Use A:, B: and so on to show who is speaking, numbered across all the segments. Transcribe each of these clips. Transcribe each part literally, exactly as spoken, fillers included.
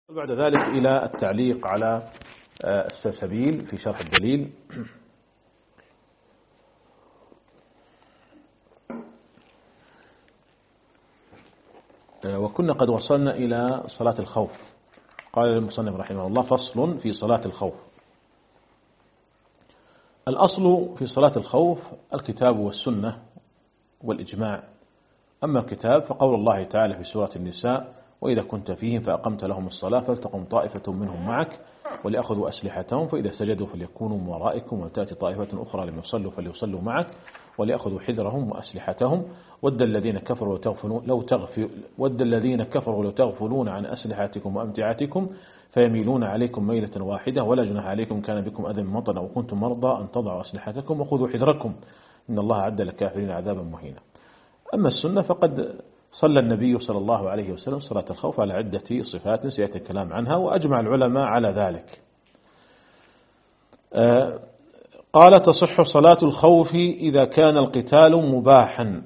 A: بعد ذلك إلى التعليق على السلسبيل في شرح الدليل. وكنا قد وصلنا إلى صلاة الخوف. قال المصنف رحمه الله: فصل في صلاة الخوف. الأصل في صلاة الخوف الكتاب والسنة والإجماع. أما الكتاب فقول الله تعالى في سورة النساء: وإذا كنت فيهم فأقمت لهم الصلاة فلتقم طائفة منهم معك وليأخذوا أسلحتهم فإذا سجدوا فليكونوا من ورائكم ولتأتي طائفة أخرى لم يصلوا فليصلوا معك وليأخذوا حذرهم وأسلحتهم ود الذين كفروا لو لو تغفل ود الذين كفروا لو تغفلون عن أسلحتكم وأمتعتكم فيميلون عليكم ميلة واحدة ولا جناح عليكم كان بكم أذى من مطر أو كنتم مرضى أن تضعوا أسلحتكم وخذوا حذركم إن الله أعد للكافرين عذابا مهينا. أما السنة فقد صلى النبي صلى الله عليه وسلم صلاة الخوف على عدة صفات سيأتي الكلام عنها، وأجمع العلماء على ذلك. قال: تصح صلاة الخوف إذا كان القتال مباحا.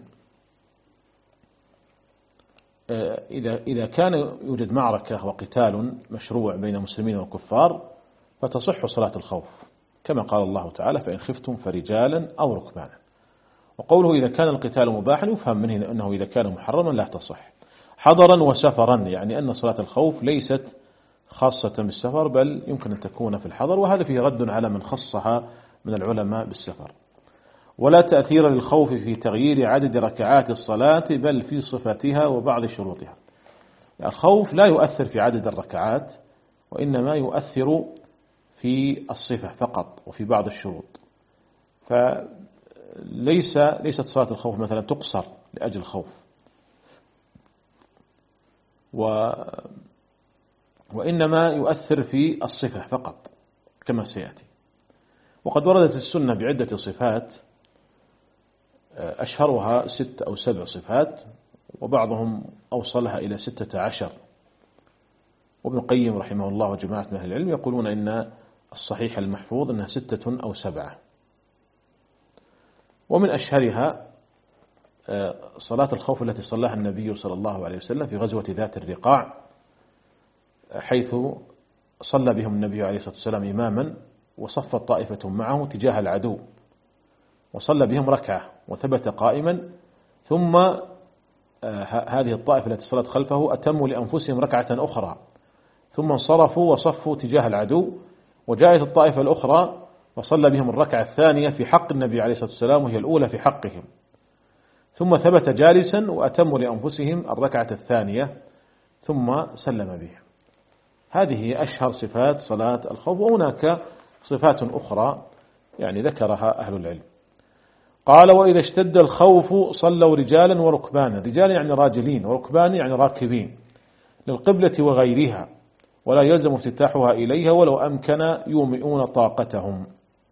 A: إذا إذا كان يوجد معركة وقتال مشروع بين المسلمين والكفار فتصح صلاة الخوف، كما قال الله تعالى: فإن خفتم فرجالا أو ركبانا. وقوله إذا كان القتال مباحا يفهم منه أنه إذا كان محرما لا تصح. حضرا وسفرا، يعني أن صلاة الخوف ليست خاصة بالسفر بل يمكن أن تكون في الحضر، وهذا فيه رد على من خصها من العلماء بالسفر. ولا تأثير للخوف في تغيير عدد ركعات الصلاة بل في صفتها وبعض شروطها. الخوف لا يؤثر في عدد الركعات وإنما يؤثر في الصفة فقط وفي بعض الشروط. فليس ليست صلاة الخوف مثلا تقصر لأجل الخوف، و وإنما يؤثر في الصفة فقط كما سيأتي. وقد وردت السنة بعدة صفات أشهرها ست أو سبع صفات، وبعضهم أوصلها إلى ستة عشر. وابن القيم رحمه الله وجماعة من أهل العلم يقولون إن الصحيح المحفوظ أنها ستة أو سبعة. ومن أشهرها صلاة الخوف التي صلاها النبي صلى الله عليه وسلم في غزوة ذات الرقاع، حيث صلى بهم النبي عليه الصلاة والسلام إماما وصفت طائفة معه تجاه العدو وصلى بهم ركعة وثبت قائما، ثم هذه الطائفة التي صلت خلفه أتموا لأنفسهم ركعة أخرى ثم انصرفوا وصفوا تجاه العدو، وجاءت الطائفة الأخرى وصلى بهم الركعة الثانية في حق النبي عليه الصلاة والسلام وهي الأولى في حقهم، ثم ثبت جالسا وأتموا لأنفسهم الركعة الثانية ثم سلم بهم. هذه أشهر صفات صلاة الخوف، وهناك صفات أخرى يعني ذكرها أهل العلم. قال: وإذا اشتد الخوف صلوا رجالا وركبانا. رجال يعني راجلين، وركبان يعني راكبين، للقبلة وغيرها، ولا يلزم افتتاحها إليها ولو أمكن يومئون طاقتهم.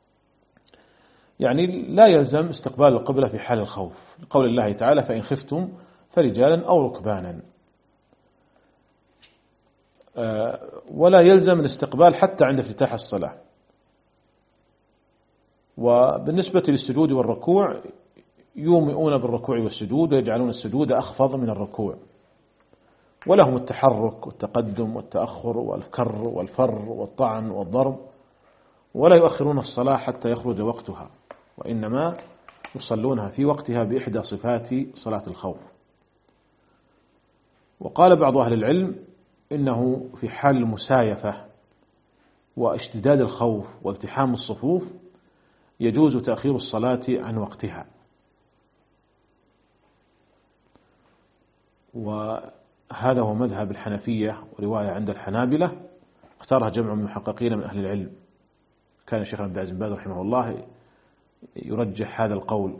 A: يعني لا يلزم استقبال القبلة في حال الخوف، لقول الله تعالى: فإن خفتم فرجالا أو ركبانا. ولا يلزم الاستقبال حتى عند افتتاح الصلاة. وبالنسبة للسجود والركوع يومئون بالركوع والسجود ويجعلون السجود أخفض من الركوع، ولهم التحرك والتقدم والتأخر والكر والفر والطعن والضرب، ولا يؤخرون الصلاة حتى يخرج وقتها، وإنما يصلونها في وقتها بإحدى صفات صلاة الخوف. وقال بعض أهل العلم إنه في حال المسايفة واشتداد الخوف والتحام الصفوف يجوز تأخير الصلاة عن وقتها. وهذا هو مذهب الحنفية ورواية عند الحنابلة، اختارها جمع من المحققين من أهل العلم. كان الشيخ عبد العزيز بن باز رحمه الله يرجح هذا القول،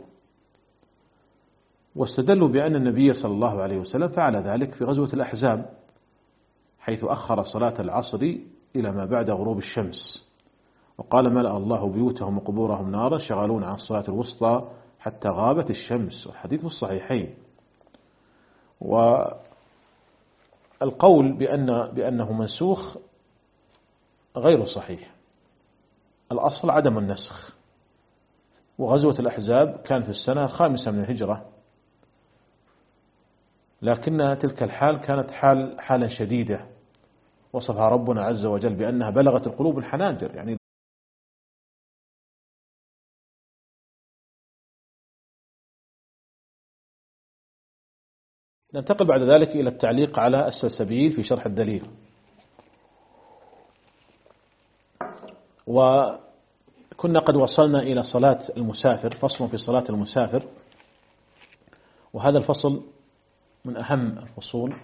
A: واستدلوا بأن النبي صلى الله عليه وسلم فعل ذلك في غزوة الأحزاب، حيث أخر صلاة العصر إلى ما بعد غروب الشمس، وقال: ملأ الله بيوتهم وقبورهم نارا شغالون عن الصلاة الوسطى حتى غابت الشمس. والحديث في الصحيحين. والقول بأن بأنه منسوخ غير صحيح، الأصل عدم النسخ. وغزوة الأحزاب كان في السنة الخامسة من الهجرة، لكن تلك الحال كانت حال حالا شديدة وصفها ربنا عز وجل بأنها بلغت القلوب الحناجر. يعني ننتقل بعد ذلك إلى التعليق على السلسبيل في شرح الدليل. وكنا قد وصلنا إلى صلاة المسافر، فصل في صلاة المسافر، وهذا الفصل من أهم الفصول،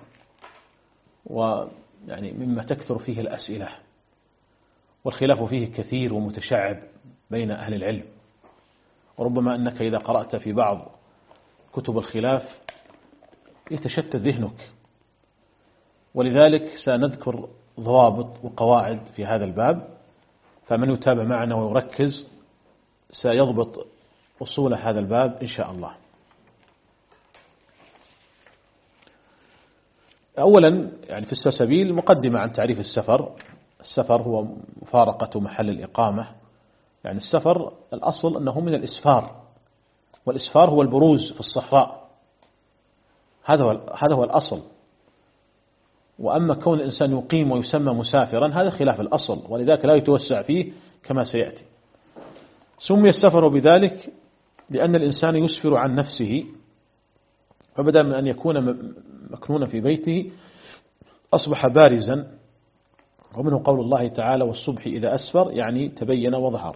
A: ويعني مما تكثر فيه الأسئلة، والخلاف فيه كثير ومتشعب بين أهل العلم، وربما أنك إذا قرأت في بعض كتب الخلاف يتشتت ذهنك، ولذلك سنذكر ضوابط وقواعد في هذا الباب، فمن يتابع معنا ويركز سيضبط أصول هذا الباب إن شاء الله. أولا يعني في السلسبيل مقدمة عن تعريف السفر. السفر هو مفارقة محل الإقامة. يعني السفر الأصل أنه من الإسفار، والإسفار هو البروز في الصحراء، هذا هو هذا هو الأصل. وأما كون الإنسان يقيم ويسمى مسافرا هذا خلاف الأصل، ولذلك لا يتوسع فيه كما سيأتي. سمي السفر بذلك لأن الإنسان يسفر عن نفسه، فبدأ من أن يكون مكنونا في بيته أصبح بارزا، ومنه قول الله تعالى والصبح إذا أسفر، يعني تبين وظهر.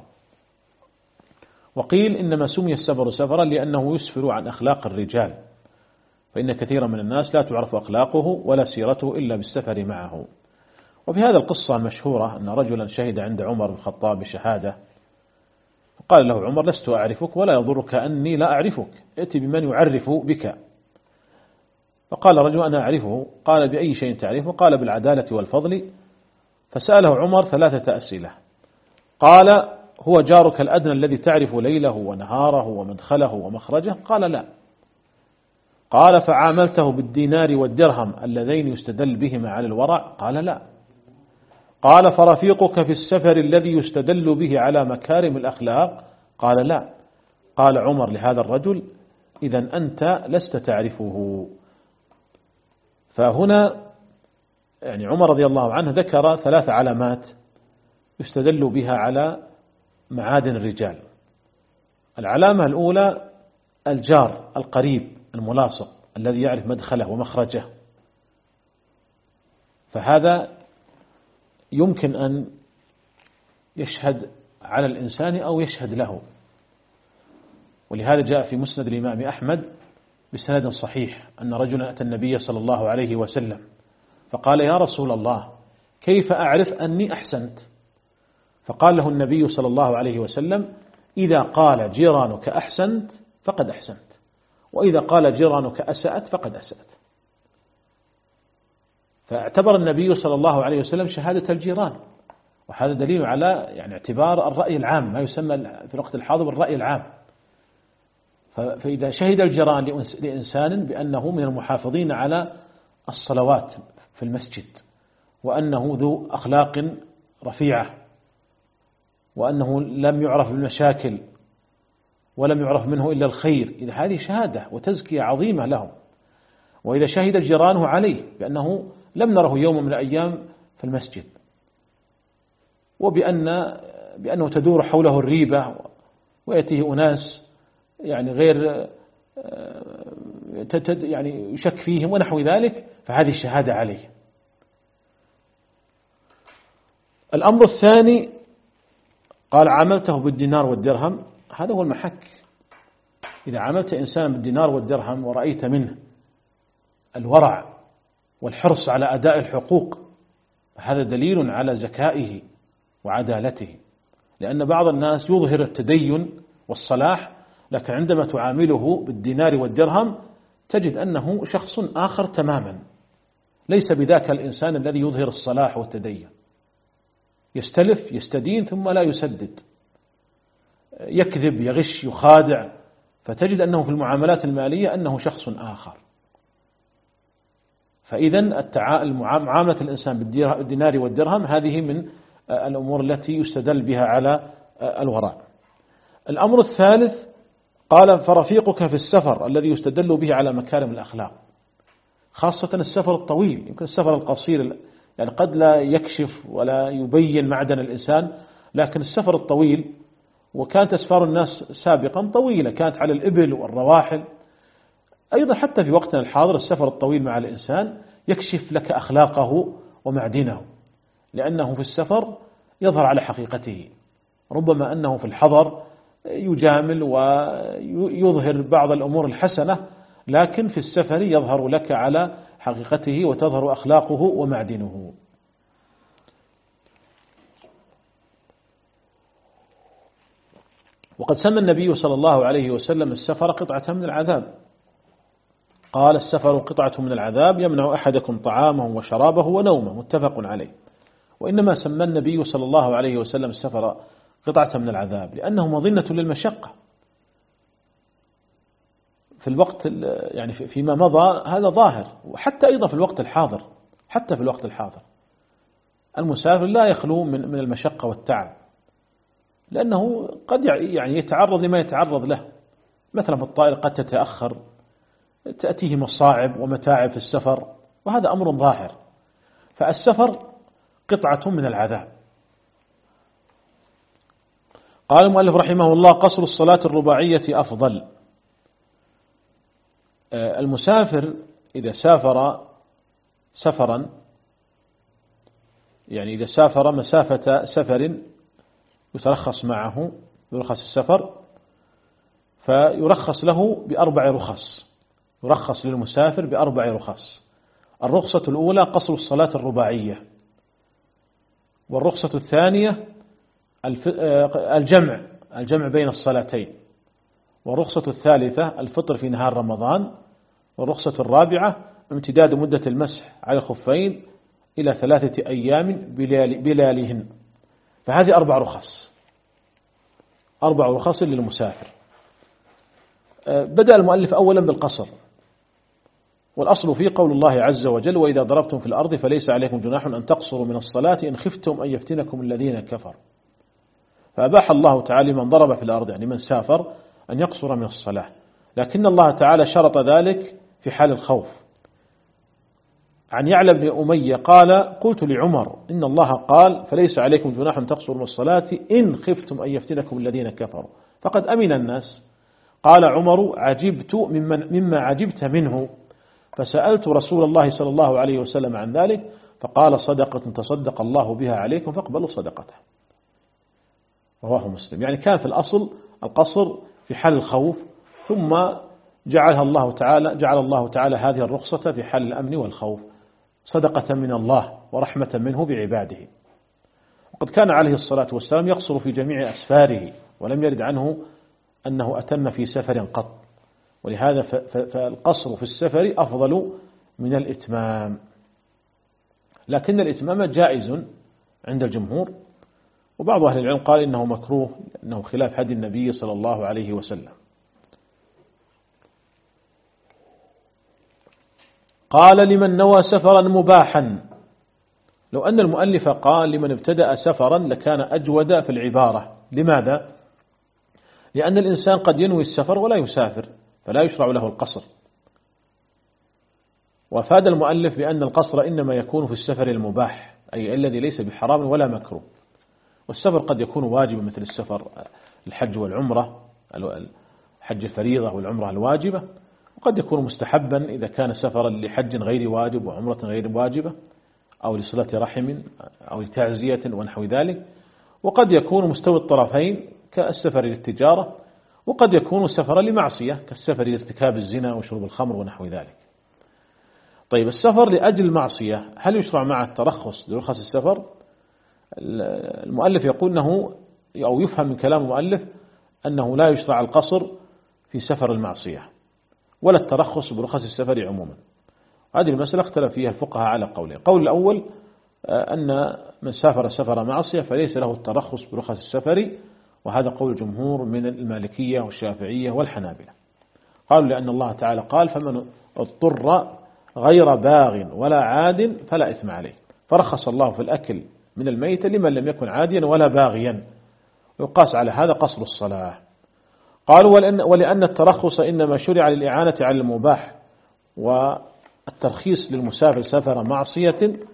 A: وقيل إنما سمي السفر سفرا لأنه يسفر عن أخلاق الرجال، فإن كثيرا من الناس لا تعرف أخلاقه ولا سيرته إلا بالسفر معه. وفي هذا القصة المشهورة أن رجلا شهد عند عمر بن الخطاب بشهادة، فقال له عمر لست أعرفك ولا يضرك أني لا أعرفك، ائت بمن يعرف بك. فقال رجل أنا أعرفه. قال بأي شيء تعرفه؟ قال بالعدالة والفضل. فسأله عمر ثلاثة أسئلة. قال هو جارك الأدنى الذي تعرف ليله ونهاره ومدخله ومخرجه؟ قال لا. قال فعاملته بالدينار والدرهم اللذين يستدل بهما على الورع؟ قال لا. قال فرفيقك في السفر الذي يستدل به على مكارم الأخلاق؟ قال لا. قال عمر لهذا الرجل إذن أنت لست تعرفه. فهنا يعني عمر رضي الله عنه ذكر ثلاث علامات يستدل بها على معادن الرجال. العلامة الأولى الجار القريب الملاصق الذي يعرف مدخله ومخرجه، فهذا يمكن أن يشهد على الإنسان أو يشهد له. ولهذا جاء في مسند الإمام أحمد بسند صحيح أن رجلا أتى النبي صلى الله عليه وسلم فقال يا رسول الله كيف أعرف أني أحسنت؟ فقال له النبي صلى الله عليه وسلم إذا قال جيرانك أحسنت فقد أحسنت، وإذا قال جيرانك أسأت فقد أسأت. فاعتبر النبي صلى الله عليه وسلم شهادة الجيران، وهذا دليل على يعني اعتبار الرأي العام، ما يسمى في الوقت الحاضر بالرأي العام. فإذا شهد الجيران لإنسان بأنه من المحافظين على الصلوات في المسجد، وأنه ذو أخلاق رفيعة، وأنه لم يعرف بالمشاكل ولم يعرف منه إلا الخير، إذا هذه شهادة وتزكية عظيمة له. وإذا شهد جيرانه عليه بأنه لم نره يوم من الأيام في المسجد، وبأن بأنه تدور حوله الريبة ويأتيه أناس يعني غير يعني يشك فيهم ونحو ذلك، فهذه الشهادة عليه. الأمر الثاني قال عاملته بالدينار والدرهم، هذا هو المحك. إذا عاملت إنسان بالدينار والدرهم ورأيت منه الورع والحرص على أداء الحقوق، هذا دليل على ذكائه وعدالته. لأن بعض الناس يظهر التدين والصلاح، لكن عندما تعامله بالدينار والدرهم تجد أنه شخص آخر تماما، ليس بذاك الإنسان الذي يظهر الصلاح والتدين. يستلف يستدين ثم لا يسدد، يكذب يغش يخادع، فتجد أنه في المعاملات المالية أنه شخص آخر. فإذا معاملة الإنسان بالدينار والدرهم هذه من الأمور التي يستدل بها على الوراء. الأمر الثالث قال فرفيقك في السفر الذي يستدل به على مكارم الأخلاق، خاصة السفر الطويل. يمكن السفر القصير يعني قد لا يكشف ولا يبين معدن الإنسان، لكن السفر الطويل، وكانت أسفار الناس سابقا طويلة، كانت على الإبل والرواحل. أيضا حتى في وقتنا الحاضر السفر الطويل مع الإنسان يكشف لك أخلاقه ومعدنه، لأنه في السفر يظهر على حقيقته. ربما أنه في الحضر يجامل ويظهر بعض الأمور الحسنة، لكن في السفر يظهر لك على حقيقته وتظهر أخلاقه ومعدنه. وقد سمى النبي صلى الله عليه وسلم السفر قطعة من العذاب، قال السفر قطعة من العذاب يمنع أحدكم طعامه وشرابه ونومه، متفق عليه. وإنما سمى النبي صلى الله عليه وسلم السفر قطعة من العذاب لأنه مظنة للمشقة في الوقت، يعني فيما مضى هذا ظاهر، وحتى أيضا في الوقت الحاضر، حتى في الوقت الحاضر المسافر لا يخلو من من المشقة والتعب، لأنه قد يعني يتعرض لما يتعرض له. مثلا في الطائرة قد تتأخر، تأتيه مصاعب ومتاعب في السفر، وهذا أمر ظاهر. فالسفر قطعة من العذاب. قال المؤلف رحمه الله: قصر الصلاة الرباعية أفضل. المسافر إذا سافر سفرا، يعني إذا سافر مسافة سفر يترخص معه، يرخص السفر، فيرخص له بأربع رخص، يرخص للمسافر بأربع رخص. الرخصة الأولى قصر الصلاة الرباعية، والرخصة الثانية الجمع الجمع بين الصلاتين، والرخصة الثالثة الفطر في نهار رمضان، والرخصة الرابعة امتداد مدة المسح على الخفين إلى ثلاثة أيام بلياليهن. فهذه أربع رخص، أربع رخص للمسافر. بدأ المؤلف أولا بالقصر، والأصل فيه قول الله عز وجل: وإذا ضربتم في الأرض فليس عليكم جناح أن تقصروا من الصلاة إن خفتم أن يفتنكم الذين كفروا. فأباح الله تعالى من ضرب في الأرض، يعني من سافر، أن يقصر من الصلاة، لكن الله تعالى شرط ذلك في حال الخوف. عن يعلى بن أمية قال: قلت لعمر: إن الله قال فليس عليكم جناح أن تقصروا من الصلاة إن خفتم أن يفتنكم الذين كفروا، فقد أمن الناس. قال عمر: عجبت ممن مما عجبت منه، فسألت رسول الله صلى الله عليه وسلم عن ذلك، فقال: صدقة تصدق الله بها عليكم فاقبلوا صدقته. رواه مسلم. يعني كان في الأصل القصر في حال الخوف، ثم جعلها الله تعالى جعل الله تعالى هذه الرخصة في حال الأمن والخوف، صدقة من الله ورحمة منه بعباده. وقد كان عليه الصلاة والسلام يقصر في جميع أسفاره، ولم يرد عنه أنه أتم في سفر قط، ولهذا فالقصر في السفر أفضل من الإتمام. لكن الإتمام جائز عند الجمهور، وبعض أهل العلم قال إنه مكروه لأنه خلاف هدي النبي صلى الله عليه وسلم. قال: لمن نوى سفرا مباحا. لو أن المؤلف قال لمن ابتدأ سفرا لكان أجود في العبارة. لماذا؟ لأن الإنسان قد ينوي السفر ولا يسافر، فلا يشرع له القصر. وفاد المؤلف بأن القصر إنما يكون في السفر المباح، أي الذي ليس بحرام ولا مكروه. والسفر قد يكون واجبا مثل السفر الحج والعمرة، الحج الفريضة والعمرة الواجبة، وقد يكون مستحبا إذا كان سفرا لحج غير واجب وعمرة غير واجبة، أو لصلة رحم أو لتعزية ونحو ذلك. وقد يكون مستوي الطرفين كالسفر للتجارة، وقد يكون سفرا لمعصية كالسفر لارتكاب الزنا وشرب الخمر ونحو ذلك. طيب، السفر لأجل المعصية هل يشرع مع الترخص لرخص السفر؟ المؤلف يقول أنه، أو يفهم من كلام المؤلف أنه لا يشرع القصر في سفر المعصية ولا الترخص برخص السفر عموما. هذه المسألة اختلف فيها الفقهاء على قولين. القول الأول أن من سافر سفر معصية فليس له الترخص برخص السفر، وهذا قول جمهور من المالكية والشافعية والحنابلة. قالوا لأن الله تعالى قال: فمن اضطر غير باغ ولا عاد فلا إثم عليه، فرخص الله في الأكل من الميت لمن لم يكن عاديا ولا باغيا، ويقاس على هذا قصر الصلاة. قالوا: ولأن الترخص إنما شرع للإعانة على المباح، والترخيص للمسافر سفر معصية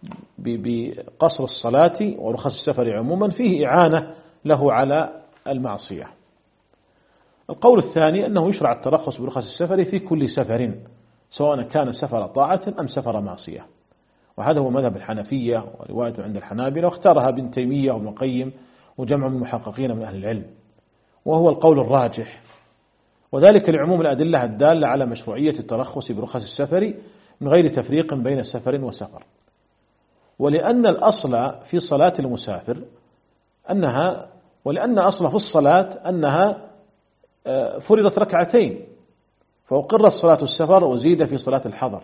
A: بقصر الصلاة ورخص السفر عموما فيه إعانة له على المعصية. القول الثاني أنه يشرع الترخص برخص السفر في كل سفر، سواء كان سفر طاعة أم سفر معصية، وهذا هو مذهب الحنفية ورواية عند الحنابلة، واختارها ابن تيمية وابن القيم وجمع من المحققين من أهل العلم، وهو القول الراجح، وذلك لعموم الأدلة الدالة على مشروعية الترخص برخص السفر من غير تفريق بين سفر وسفر، ولأن الأصل في صلاة المسافر أنها ولأن أصل في الصلاة أنها فرضت ركعتين، فأقرت صلاة السفر وزيد في صلاة الحضر،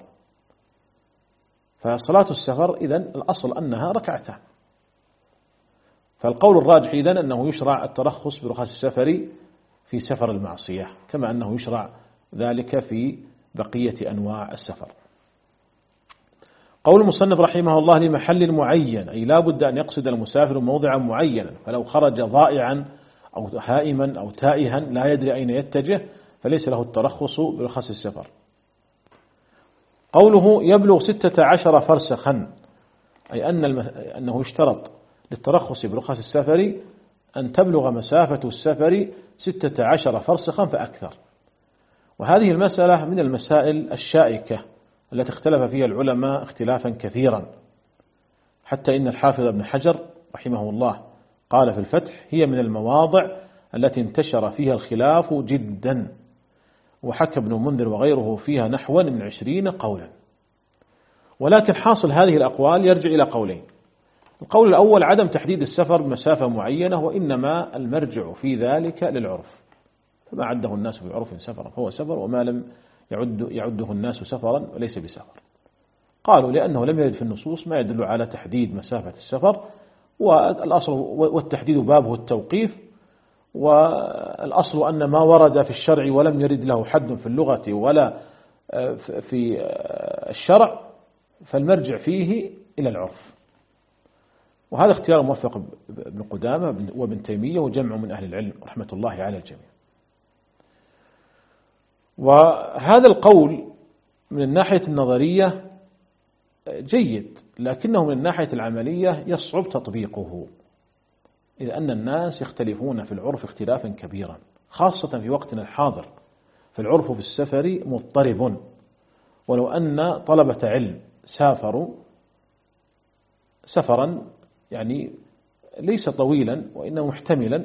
A: فصلاة السفر إذن الأصل أنها ركعتان. فالقول الراجح إذن أنه يشرع الترخص برخص السفر في سفر المعصية، كما أنه يشرع ذلك في بقية أنواع السفر. قول المصنف رحمه الله لمحل معين، أي لا بد أن يقصد المسافر موضعا معينا، فلو خرج ضائعا أو هائما أو تائها لا يدري أين يتجه فليس له الترخص برخص السفر. قوله يبلغ ستة عشر فرسخا، أي أن أنه يشترط للترخص برخص السفر أن تبلغ مسافة السفر ستة عشر فرسخا فأكثر، وهذه المسألة من المسائل الشائكة التي اختلف فيها العلماء اختلافا كثيرا، حتى إن الحافظ ابن حجر رحمه الله قال في الفتح هي من المواضع التي انتشر فيها الخلاف جدا، وحكى ابن منذر وغيره فيها نحو من عشرين قولا. ولكن حاصل هذه الأقوال يرجع إلى قولين: القول الأول عدم تحديد السفر بمسافة معينة، وإنما المرجع في ذلك للعرف، فما عده الناس في عرف سفرا فهو سفر، وما لم يعد يعده الناس سفرا وليس بسفر. قالوا لأنه لم يرد في النصوص ما يدل على تحديد مسافة السفر، والأصل والتحديد بابه التوقيف، والأصل أن ما ورد في الشرع ولم يرد له حد في اللغة ولا في الشرع فالمرجع فيه إلى العرف. وهذا اختيار موفق ابن قدامة وابن تيمية وجمع من أهل العلم رحمة الله على الجميع. وهذا القول من الناحية النظرية جيد، لكنه من الناحية العملية يصعب تطبيقه، إذ أن الناس يختلفون في العرف اختلافا كبيرا، خاصة في وقتنا الحاضر، فالعرف في السفر مضطرب، ولو أن طلبة علم سافروا سفرا يعني ليس طويلا وإنه محتملا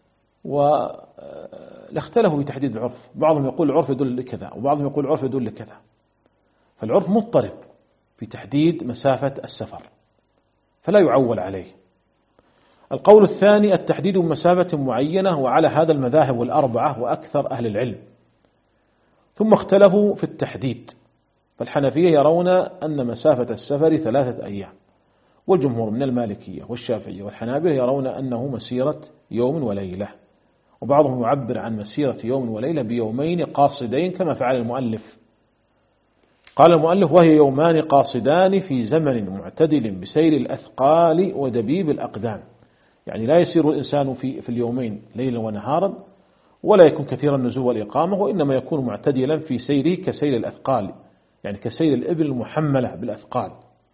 A: ولاختلفوا في تحديد العرف، بعضهم يقول العرف يدل لكذا وبعضهم يقول العرف يدل لكذا، فالعرف مضطرب في تحديد مسافة السفر فلا يعول عليه. القول الثاني التحديد بمسافة معينة، وعلى هذا المذاهب الأربعة وأكثر أهل العلم، ثم اختلفوا في التحديد، فالحنفية يرون أن مسافة السفر ثلاثة أيام، والجمهور من المالكية والشافعية والحنابلة يرون أنه مسيرة يوم وليلة، وبعضهم يعبر عن مسيرة يوم وليلة بيومين قاصدين كما فعل المؤلف. قال المؤلف وهي يومان قاصدان في زمن معتدل بسير الأثقال ودبيب الأقدام، يعني لا يسير الإنسان في في اليومين ليلا ونهارا، ولا يكون كثير النزول والإقامة، وإنما يكون معتدلا في سيره كسير الأثقال، يعني كسير الإبل المحملة بالأثقال.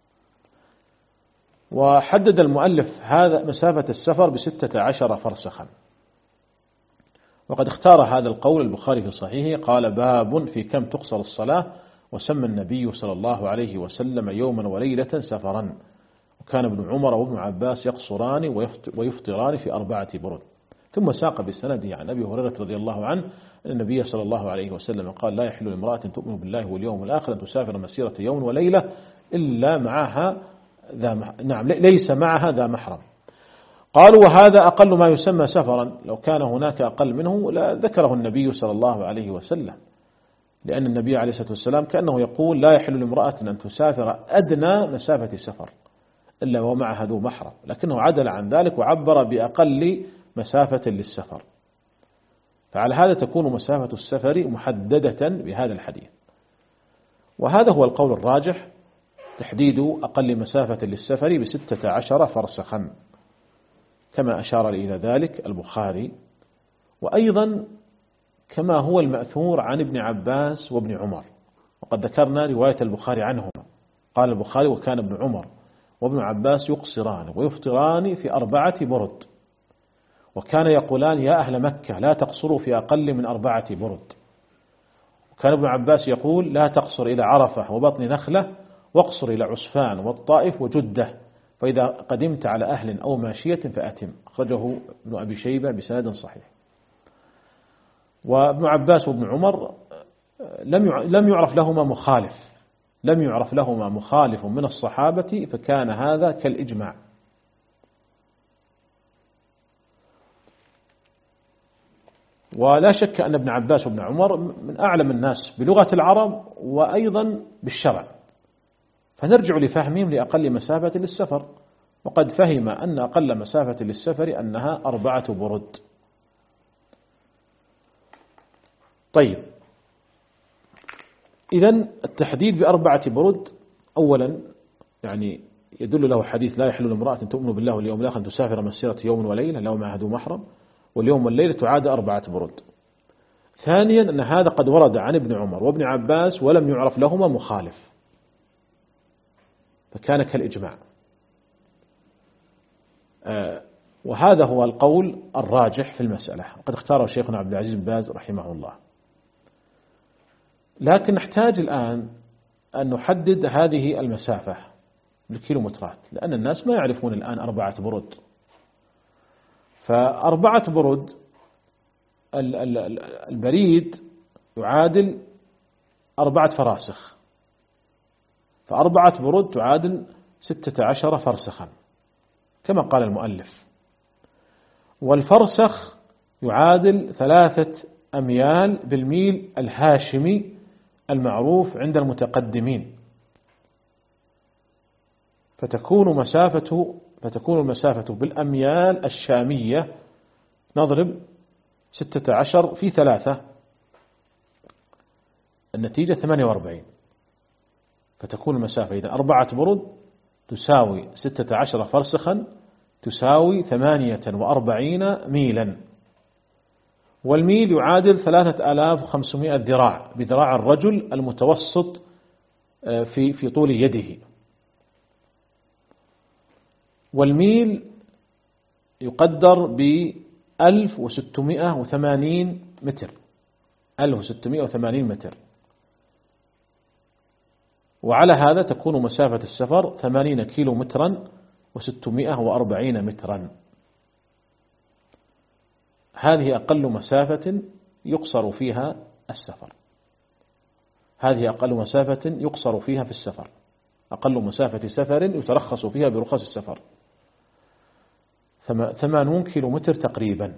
A: وحدد المؤلف هذا مسافة السفر بستة عشر فرسخا، وقد اختار هذا القول البخاري في صحيحه، قال باب في كم تقصر الصلاة، وسمى النبي صلى الله عليه وسلم يوما وليلة سفرا، وكان ابن عمر وابن عباس يقصران ويفطران في أربعة برد. ثم ساق بسنده عن أبي هريرة رضي الله عنه أن النبي صلى الله عليه وسلم قال لا يحل لامرأة تؤمن بالله واليوم الآخر أن تسافر مسيرة يوم وليلة إلا معها ذا مح... نعم ليس معها ذا محرم. قالوا وهذا أقل ما يسمى سفرا، لو كان هناك أقل منه لا ذكره النبي صلى الله عليه وسلم، لأن النبي عليه الصلاة والسلام كأنه يقول لا يحل لامرأة أن تسافر أدنى مسافة السفر إلا ومعها ذو محرم، لكنه عدل عن ذلك وعبر بأقل مسافة للسفر، فعلى هذا تكون مسافة السفر محددة بهذا الحديث. وهذا هو القول الراجح، تحديد أقل مسافة للسفر بستة عشر فرسخا كما أشار إلى ذلك البخاري، وأيضا كما هو المأثور عن ابن عباس وابن عمر، وقد ذكرنا رواية البخاري عنهما، قال البخاري وكان ابن عمر وابن عباس يقصران ويفطران في أربعة برد، وكان يقولان يا أهل مكة لا تقصروا في أقل من أربعة برد. وكان ابن عباس يقول لا تقصر إلى عرفة وبطن نخلة، واقصر إلى عسفان والطائف وجدة، فإذا قدمت على أهل أو ماشية فأتم. أخرجه ابن أبي شيبة بسند صحيح. وابن عباس وابن عمر لم يعرف لهما مخالف لم يعرف لهما مخالف من الصحابة، فكان هذا كالإجماع. ولا شك أن ابن عباس وابن عمر من أعلم الناس بلغة العرب وأيضا بالشرع، فنرجع لفهمهم لأقل مسافة للسفر، وقد فهم أن أقل مسافة للسفر أنها أربعة برد. طيب، إذن التحديد بأربعة برد أولا يعني يدل له حديث لا يحل لامرأة تؤمن بالله واليوم الآخر أن تسافر مسيرة يوم وليلة لو معها ذو محرم، واليوم والليلة تعاد أربعة برد. ثانيا أن هذا قد ورد عن ابن عمر وابن عباس ولم يعرف لهما مخالف، فكان كالإجماع. آه وهذا هو القول الراجح في المسألة، قد اختاره شيخنا عبد العزيز بن باز رحمه الله. لكن نحتاج الآن أن نحدد هذه المسافة بالكيلومترات، لأن الناس ما يعرفون الآن أربعة برد. فأربعة برد البريد يعادل أربعة فراسخ، فأربعة برد تعادل ستة عشر فرسخا كما قال المؤلف، والفرسخ يعادل ثلاثة أميال بالميل الهاشمي المعروف عند المتقدمين، فتكون مسافة فتكون المسافة بالأميال الشامية نضرب ستة عشر في ثلاثة، النتيجة ثمانية وأربعين، فتكون المسافة إذا أربعة برد تساوي ستة عشر فرسخا تساوي ثمانية وأربعين ميلا، والميل يعادل ثلاثة آلاف وخمسمائة ذراع بذراع الرجل المتوسط في في طول يده، والميل يقدر بألف وستمائة وثمانين متر ألف وستمائة وثمانين متر، وعلى هذا تكون مسافة السفر ثمانين كيلو مترا وستمائة وأربعين مترا. هذه أقل مسافة يقصر فيها السفر هذه أقل مسافة يقصر فيها في السفر أقل مسافة سفر يترخص فيها برخص السفر ثمانون كيلو متر تقريبا.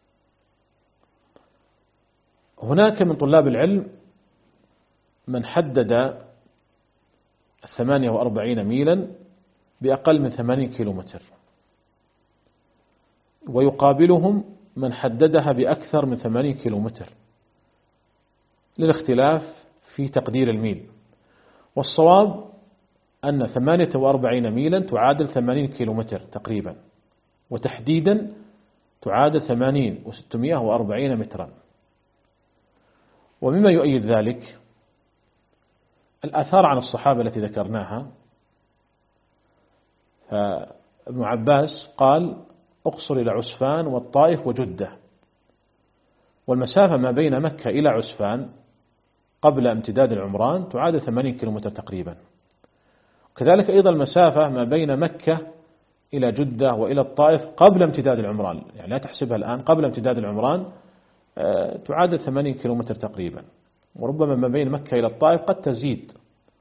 A: هناك من طلاب العلم من حدد الثمانية وأربعين ميلا بأقل من ثمانين كيلو متر، ويقابلهم من حددها بأكثر من ثمانين كيلو متر للاختلاف في تقدير الميل، والصواب أن ثمانية وأربعين ميلا تعادل ثمانين كيلو متر تقريبا، وتحديدا تعادل ثمانين وستمائة وأربعين مترا. ومما يؤيد ذلك الآثار عن الصحابة التي ذكرناها، فابن عباس قال اقصر إلى عسفان والطائف وجدة، والمسافة ما بين مكة إلى عسفان قبل امتداد العمران تعادل ثمانين كيلومتر تقريبا، كذلك أيضا المسافة ما بين مكة إلى جدة وإلى الطائف قبل امتداد العمران، يعني لا تحسبها الآن، قبل امتداد العمران تعادل ثمانين كيلومتر تقريبا، وربما ما بين مكة إلى الطائف قد تزيد.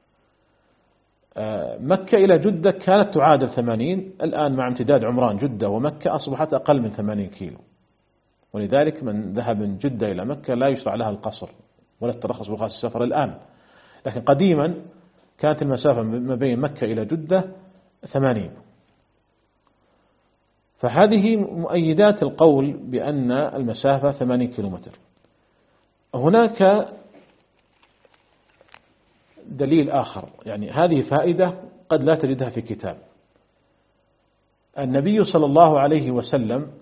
A: مكة إلى جدة كانت تعادل ثمانين، الآن مع امتداد عمران جدة ومكة أصبحت أقل من ثمانين كيلو، ولذلك من ذهب من جدة إلى مكة لا يشرع لها القصر ولا الترخص برخص السفر الآن، لكن قديما كانت المسافة ما بين مكة إلى جدة ثمانين. فهذه مؤيدات القول بأن المسافة ثمانين كيلومتر. هناك دليل آخر، يعني هذه فائدة قد لا تجدها في كتاب. النبي صلى الله عليه وسلم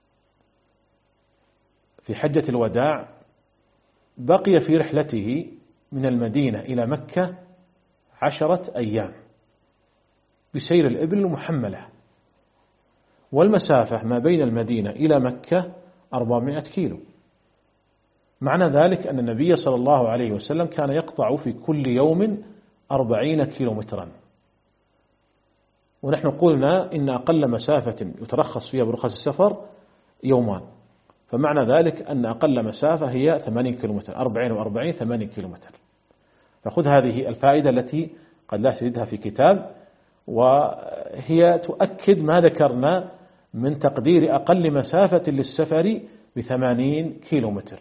A: في حجة الوداع بقي في رحلته من المدينة إلى مكة عشرة أيام، بسير الإبل المحملة، والمسافة ما بين المدينة إلى مكة أربعمائة كيلو. معنى ذلك أن النبي صلى الله عليه وسلم كان يقطع في كل يوم أربعين كيلو مترا، ونحن قلنا إن أقل مسافة يترخص فيها برخص السفر يومان، فمعنى ذلك أن أقل مسافة هي ثمانين كيلو متر، أربعين وأربعين ثمانين كيلو متر. فخذ هذه الفائدة التي قد لا تجدها في كتاب، وهي تؤكد ما ذكرنا من تقدير أقل مسافة للسفر بثمانين كيلو متر.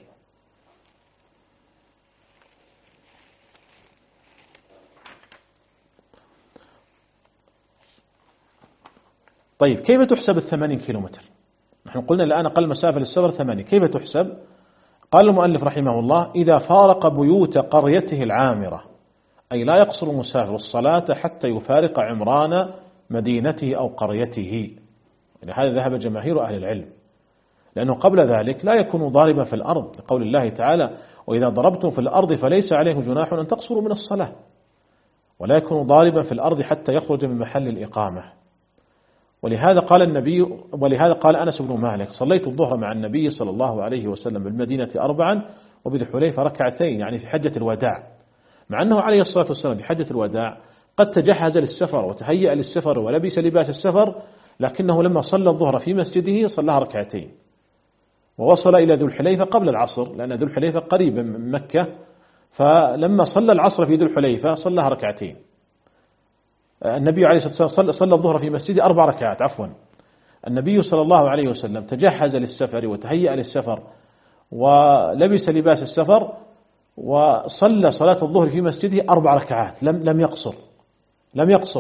A: طيب كيف تحسب الثمانين كيلو متر؟ نحن قلنا الآن أقل مسافة للسفر ثمانين، كيف تحسب؟ قال المؤلف رحمه الله: إذا فارق بيوت قريته العامرة، أي لا يقصر المسافر الصلاة حتى يفارق عمران مدينته أو قريته. يعني هذا ذهب جماهير أهل العلم، لأنه قبل ذلك لا يكون ضاربا في الأرض، لقول الله تعالى: وإذا ضربتم في الأرض فليس عليكم جناح أن تقصروا من الصلاة، ولا يكون ضاربا في الأرض حتى يخرج من محل الإقامة. ولهذا قال النبي ولهذا قال أنس بن مالك: صليت الظهر مع النبي صلى الله عليه وسلم بالمدينة أربعا وبذي الحليفة ركعتين، يعني في حجة الوداع، مع أنه عليه الصلاة والسلام في حجة الوداع قد تجهز للسفر وتهيأ للسفر ولبس لباس السفر، لكنه لما صلى الظهر في مسجده صلىها ركعتين، ووصل إلى ذو الحليفة قبل العصر، لأن ذو الحليفة قريب من مكة، فلما صلى العصر في ذو الحليفة صلىها ركعتين. النبي عليه الصلاة والسلام صلى الظهر في مسجده أربع ركعات عفوا النبي صلى الله عليه وسلم تجهز للسفر وتهيأ للسفر ولبس لباس السفر وصلى صلاة الظهر في مسجده أربع ركعات، لم لم يقصر لم يقصر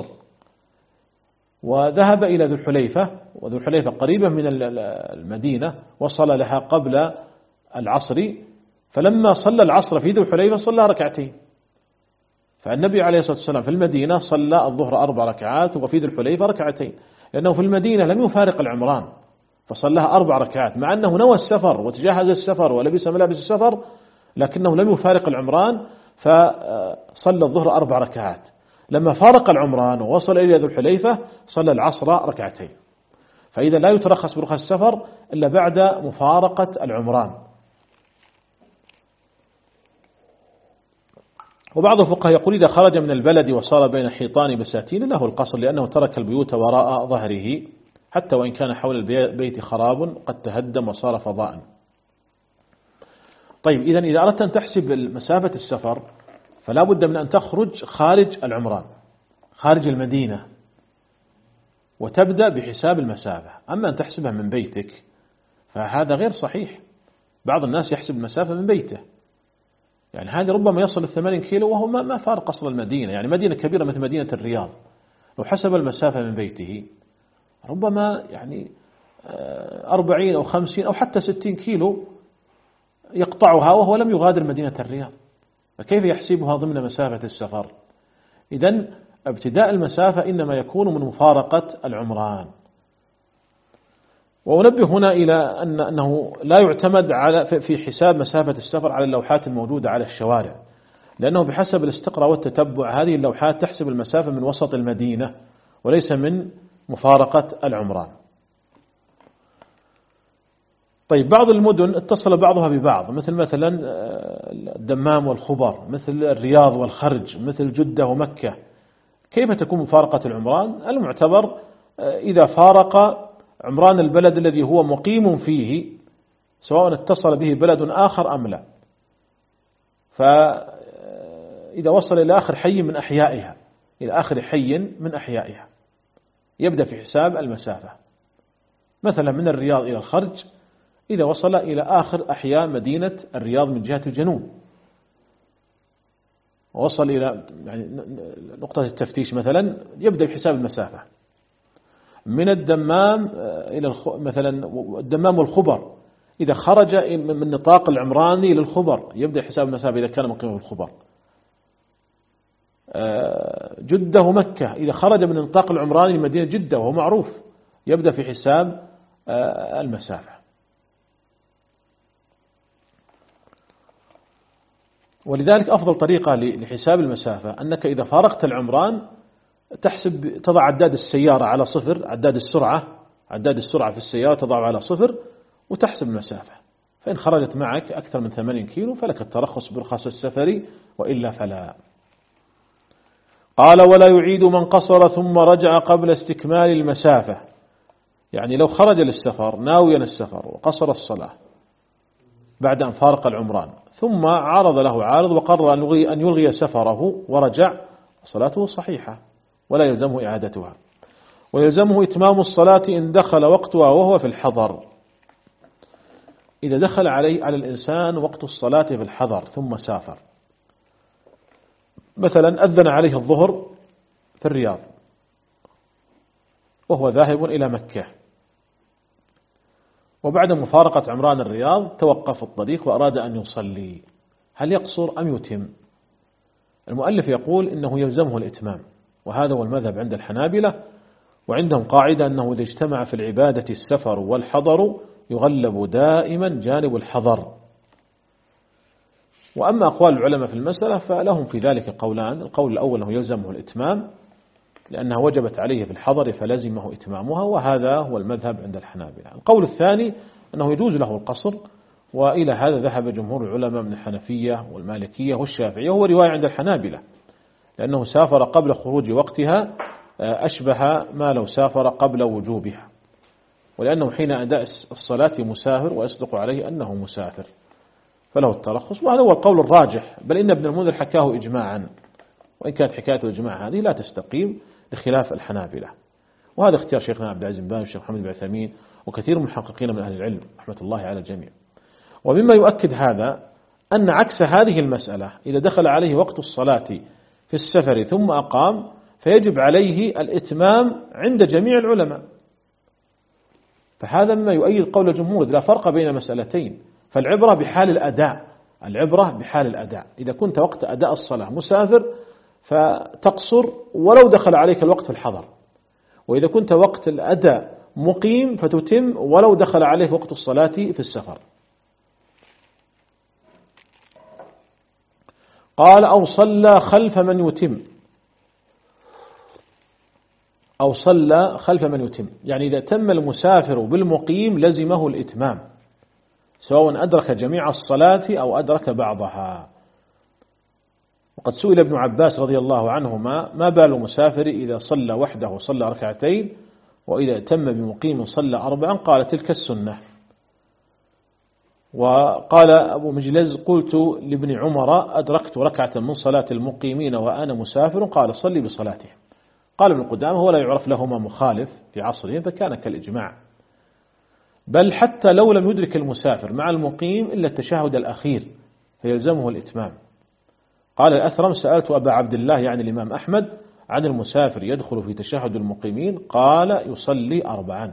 A: وذهب إلى ذو الحليفة، وذو الحليفة قريبة من المدينة، وصل لها قبل العصر، فلما صلى العصر في ذو الحليفة صلى ركعتين. فالنبي عليه الصلاة والسلام في المدينة صلى الظهر أربع ركعات وفي ذو الحليفة ركعتين، لأنه في المدينة لم يفارق العمران فصلىها أربع ركعات، مع أنه نوى السفر وتجهز السفر ولبس ملابس السفر، لكنه لم يفارق العمران فصلى الظهر أربع ركعات. لما فارق العمران ووصل إلى ذو الحليفة صلى العصر ركعتين. فإذا لا يترخص برخص السفر إلا بعد مفارقة العمران. وبعض الفقهاء يقول: إذا خرج من البلد وصار بين حيطان بساتين له القصر، لأنه ترك البيوت وراء ظهره، حتى وإن كان حول البيت خراب قد تهدم وصار فضاء. طيب إذن إذا أردت أن تحسب مسافة السفر فلا بد من أن تخرج خارج العمران، خارج المدينة، وتبدأ بحساب المسافة. أما أن تحسبها من بيتك فهذا غير صحيح. بعض الناس يحسب المسافة من بيته، يعني هذا ربما يصل الثمانين كيلو وهو ما فارق أصل المدينة، يعني مدينة كبيرة مثل مدينة الرياض، لو حسب المسافة من بيته ربما يعني أربعين أو خمسين أو حتى ستين كيلو يقطعها وهو لم يغادر مدينة الرياض، فكيف يحسبها ضمن مسافة السفر؟ إذن ابتداء المسافة إنما يكون من مفارقة العمران. وأنبه هنا إلى أن أنه لا يعتمد على في حساب مسافة السفر على اللوحات الموجودة على الشوارع، لأنه بحسب الاستقراء والتتبع هذه اللوحات تحسب المسافة من وسط المدينة وليس من مفارقة العمران. طيب بعض المدن اتصل بعضها ببعض، مثل مثلا الدمام والخبر، مثل الرياض والخرج، مثل جدة ومكة، كيف تكون مفارقة العمران؟ المعتبر إذا فارق عمران البلد الذي هو مقيم فيه، سواء اتصل به بلد آخر أم لا، فإذا وصل إلى آخر حي من أحيائها إلى آخر حي من أحيائها يبدأ في حساب المسافة. مثلا من الرياض إلى الخرج إذا وصل إلى آخر أحياء مدينة الرياض من جهة الجنوب، ووصل إلى يعني نقطة التفتيش مثلا، يبدأ بحساب المسافة. من الدمام إلى الخ... مثلا الدمام والخبر إذا خرج من نطاق العمراني للخبر يبدأ حساب المسافة إذا كان مقيم في الخبر. جدة ومكة إذا خرج من نطاق العمراني لمدينة جدة وهو معروف يبدأ في حساب المسافة. ولذلك أفضل طريقة لحساب المسافة أنك إذا فارقت العمران تحسب تضع عداد السيارة على صفر، عداد السرعة عداد السرعة في السيارة تضع على صفر وتحسب المسافة، فإن خرجت معك أكثر من ثمانين كيلو فلك الترخص برخص السفر، وإلا فلا. قال ولا يعيد من قصر ثم رجع قبل استكمال المسافة. يعني لو خرج للسفر ناويا السفر وقصر الصلاة بعد أن فارق العمران، ثم عارض له عارض وقرر أن يلغي سفره ورجع، صلاته صحيحة ولا يلزمه إعادتها، ويلزمه إتمام الصلاة إن دخل وقتها وهو في الحضر. إذا دخل عليه على الإنسان وقت الصلاة في الحضر ثم سافر، مثلا أذن عليه الظهر في الرياض وهو ذاهب إلى مكة، وبعد مفارقة عمران الرياض توقف الطريق وأراد أن يصلي، هل يقصر أم يتم؟ المؤلف يقول إنه يلزمه الإتمام، وهذا هو المذهب عند الحنابلة، وعندهم قاعدة أنه إذا اجتمع في العبادة السفر والحضر يغلب دائما جانب الحضر. وأما أقوال العلماء في المسألة فلهم في ذلك قولان، القول الأول أنه يلزمه الإتمام لأنها وجبت عليه في الحضر فلزمه إتمامها، وهذا هو المذهب عند الحنابلة. القول الثاني أنه يجوز له القصر، وإلى هذا ذهب جمهور العلماء من الحنفية والمالكية والشافعية، وهو رواية عند الحنابلة لأنه سافر قبل خروج وقتها أشبه ما لو سافر قبل وجوبها، ولأنه حين أداء الصلاة مسافر ويصدق عليه أنه مسافر فله الترخص، وهذا هو القول الراجح، بل إن ابن المنذر حكاه إجماعا، وإن كانت حكاية الإجماع هذه لا تستقيم لخلاف الحنابلة، وهذا اختيار شيخنا عبد العزيز بن باز والشيخ محمد بن عثيمين وكثير من المحققين من أهل العلم رحمة الله على الجميع. ومما يؤكد هذا أن عكس هذه المسألة إذا دخل عليه وقت الصلاة في السفر ثم أقام فيجب عليه الإتمام عند جميع العلماء، فهذا مما يؤيد قول الجمهور، لا فرق بين مسألتين، فالعبرة بحال الأداء، العبرة بحال الأداء، إذا كنت وقت أداء الصلاة مسافر فتقصر ولو دخل عليك الوقت في الحضر، وإذا كنت وقت الأداء مقيم فتتم ولو دخل عليه وقت الصلاة في السفر. قال أو صلى خلف من يتم، أو صلى خلف من يتم، يعني إذا تم المسافر بالمقيم لزمه الإتمام سواء أدرك جميع الصلاة أو أدرك بعضها. وقد سئل ابن عباس رضي الله عنهما ما بال المسافر إذا صلى وحده صلى ركعتين وإذا تم بمقيم صلى أربعا، قال تلك السنة. وقال أبو مجلز قلت لابن عمر أدركت ركعة من صلاة المقيمين وأنا مسافر، قال صلي بصلاته. قال ابن قدامة ولا يعرف لهما مخالف في عصرهم فكان كالإجماع، بل حتى لو لم يدرك المسافر مع المقيم إلا التشهد الأخير فيلزمه الإتمام. قال الأثرم سألت أبا عبد الله يعني الإمام أحمد عن المسافر يدخل في تشهد المقيمين، قال يصلي أربعا.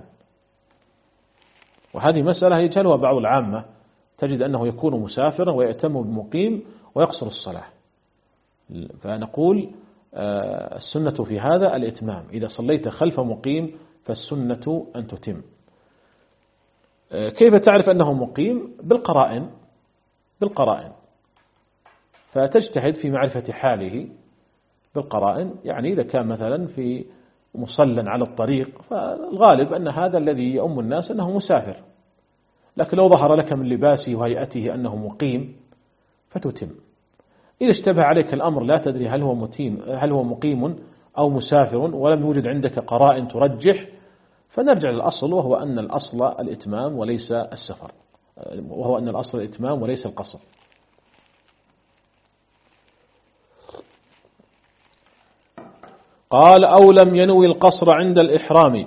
A: وهذه مسألة يجهلها بعض العامة، تجد أنه يكون مسافرا ويأتم بمقيم ويقصر الصلاة، فنقول السنة في هذا الإتمام، إذا صليت خلف مقيم فالسنة أن تتم. كيف تعرف أنه مقيم؟ بالقرائن، بالقرائن فتجتهد في معرفة حاله بالقرائن، يعني إذا كان مثلا في مصلى على الطريق فالغالب أن هذا الذي يؤم الناس أنه مسافر، لكن لو ظهر لك من لباسه وهيئته أنه مقيم فتتم. إذا اشتبه عليك الأمر لا تدري هل هو متيم هل هو مقيم أو مسافر ولم يوجد عندك قرائن ترجح، فنرجع للأصل، وهو أن الأصل الإتمام وليس السفر، وهو أن الأصل الإتمام وليس القصر. قال أو لم ينوي القصر عند الإحرام،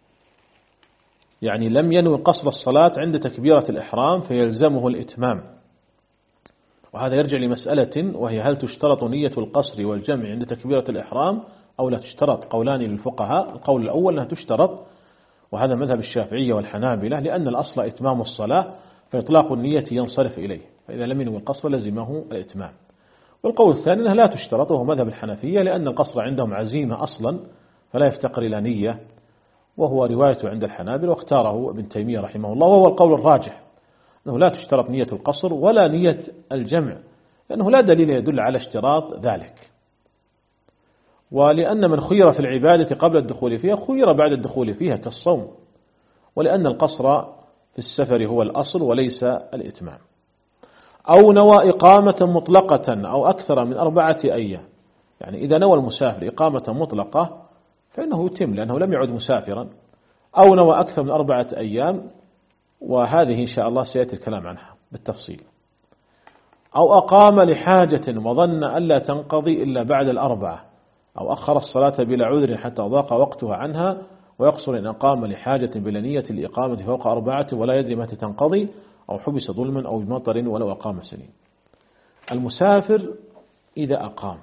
A: يعني لم ينوي قصر الصلاة عند تكبيرة الإحرام فيلزمه الإتمام، وهذا يرجع لمسألة وهي هل تشترط نية القصر والجمع عند تكبيرة الإحرام أو لا تشترط؟ قولان للفقهاء، القول الأول أنها تشترط، وهذا مذهب الشافعية والحنابلة، لأن الأصل إتمام الصلاة فإطلاق النية ينصرف إليه، فإذا لم ينوي القصر لزمه الإتمام. والقول الثاني أنها لا تشترط، وهو مذهب الحنفية، لأن القصر عندهم عزيمة أصلا فلا يفتقر إلى نية، وهو روايته عند الحنابلة واختاره ابن تيمية رحمه الله، وهو القول الراجح أنه لا تشترط نية القصر ولا نية الجمع، لأنه لا دليل يدل على اشتراط ذلك. ولأن من خير في العبادة قبل الدخول فيها خير بعد الدخول فيها كالصوم، ولأن القصر في السفر هو الأصل وليس الإتمام. أو نوى إقامة مطلقة أو أكثر من أربعة أيام، يعني إذا نوى المسافر إقامة مطلقة فإنه يتم لأنه لم يعد مسافرا، أو نوى أكثر من أربعة أيام، وهذه إن شاء الله سيأتي الكلام عنها بالتفصيل. أو أقام لحاجة وظن ألا تنقضي إلا بعد الأربعة، أو أخر الصلاة بلا عذر حتى ضاق وقتها عنها، ويقصر إن أقام لحاجة بلا نية الإقامة فوق أربعة ولا يدري متى تنقضي، أو حبس ظلما أو بمطر ولو أقام سنين. المسافر إذا أقام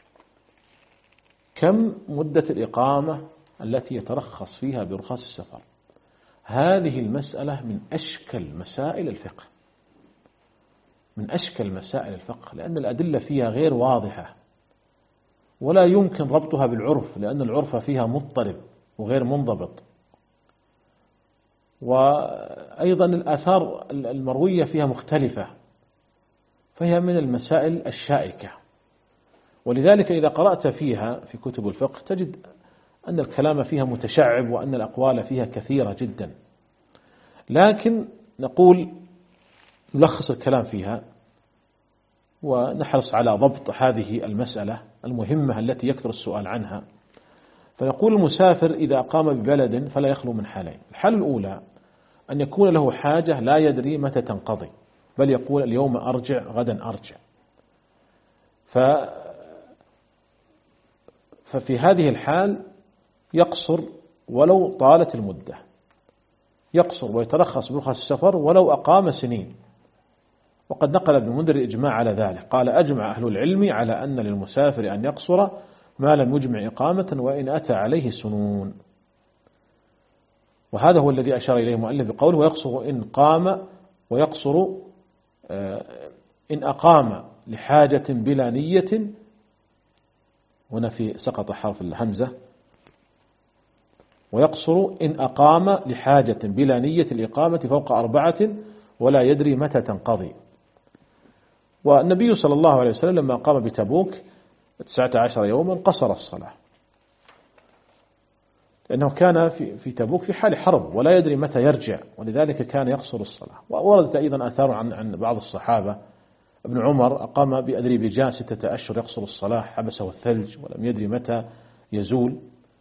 A: كم مدة الإقامة التي يترخص فيها برخص السفر؟ هذه المسألة من أشكل مسائل الفقه، من أشكل مسائل الفقه، لأن الأدلة فيها غير واضحة ولا يمكن ربطها بالعرف، لأن العرف فيها مضطرب وغير منضبط، وأيضا الآثار المروية فيها مختلفة، فهي من المسائل الشائكة. ولذلك إذا قرأت فيها في كتب الفقه تجد أن الكلام فيها متشعب وأن الأقوال فيها كثيرة جدا، لكن نقول نلخص الكلام فيها ونحرص على ضبط هذه المسألة المهمة التي يكثر السؤال عنها. فيقول المسافر إذا أقام ببلد فلا يخلو من حالين: الحالة الأولى أن يكون له حاجة لا يدري متى تنقضي، بل يقول اليوم أرجع غدا أرجع، ف ففي هذه الحال يقصر ولو طالت المدة، يقصر ويترخص برخص السفر ولو أقام سنين. وقد نقل ابن المنذر الإجماع على ذلك، قال: أجمع أهل العلم على أن للمسافر أن يقصر ما لم يجمع إقامة وإن أتى عليه سنون. وهذا هو الذي أشار إليه المؤلف بقوله: ويقصر إن قام، ويقصر إن أقام لحاجة بلا نية، هنا في سقط حرف الهمزة، ويقصر إن أقام لحاجة بلا نية الإقامة فوق أربعة ولا يدري متى تنقضي. والنبي صلى الله عليه وسلم لما قام بتبوك تسعة عشر يوما قصر الصلاة، لأنه كان في في تبوك في حال حرب ولا يدري متى يرجع، ولذلك كان يقصر الصلاة. ووردت أيضا آثار عن عن بعض الصحابة. ابن عمر أقام بأذربيجان ستة أشهر يقصر الصلاة، حبسه الثلج ولم يدري متى يزول.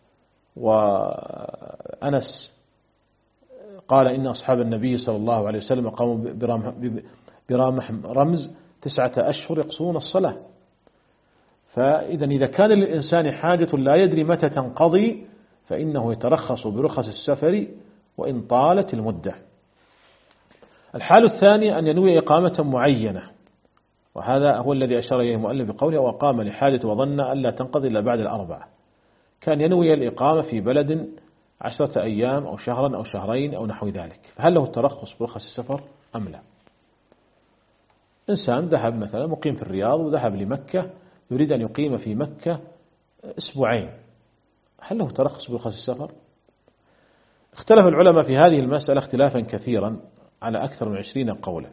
A: وأنس قال: إن أصحاب النبي صلى الله عليه وسلم قاموا برامح رمز تسعة أشهر يقصرون الصلاة. فإذا إذا كان للإنسان حاجة لا يدري متى تنقضي فإنه يترخص برخص السفر وإن طالت المدة. الحال الثاني أن ينوي إقامة معينة، وهذا هو الذي أشار إليه المؤلف بقوله: وقام لحاجة وظن ألا تنقضي إلا بعد الأربعة. كان ينوي الإقامة في بلد عشرة أيام أو شهرا أو شهرين أو نحو ذلك، فهل له الترخص برخص السفر أم لا؟ إنسان ذهب مثلا مقيم في الرياض وذهب لمكة يريد أن يقيم في مكة أسبوعين، هل له ترخص برخص السفر؟ اختلف العلماء في هذه المسألة اختلافا كثيرا على أكثر من عشرين قولا.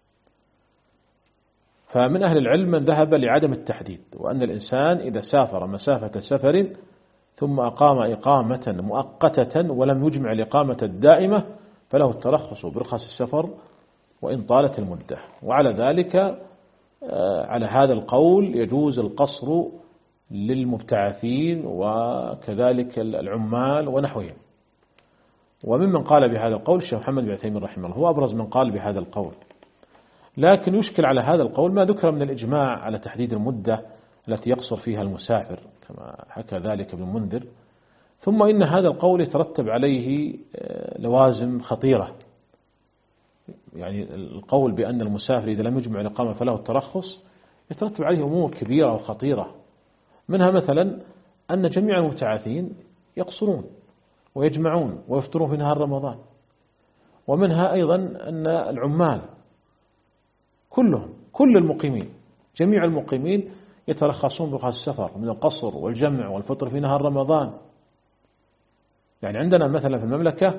A: فمن أهل العلم من ذهب لعدم التحديد، وأن الإنسان إذا سافر مسافة سفر ثم أقام إقامة مؤقتة ولم يجمع الإقامة الدائمة فله الترخص برخص السفر وإن طالت المدة. وعلى ذلك على هذا القول يجوز القصر للمبتعثين وكذلك العمال ونحوهم. وممن قال بهذا القول الشيخ محمد بن عثيمين رحمه الله، هو أبرز من قال بهذا القول. لكن يشكل على هذا القول ما ذكر من الإجماع على تحديد المدة التي يقصر فيها المسافر كما حكى ذلك ابن المنذر. ثم إن هذا القول يترتب عليه لوازم خطيرة، يعني القول بأن المسافر إذا لم يجمع الإقامة فله الترخص يترتب عليه أمور كبيرة وخطيرة، منها مثلا أن جميع المبتعثين يقصرون ويجمعون ويفطرون في نهار رمضان، ومنها أيضا أن العمال كلهم كل المقيمين جميع المقيمين يترخصون برخص السفر من القصر والجمع والفطر في نهار رمضان. يعني عندنا مثلا في المملكة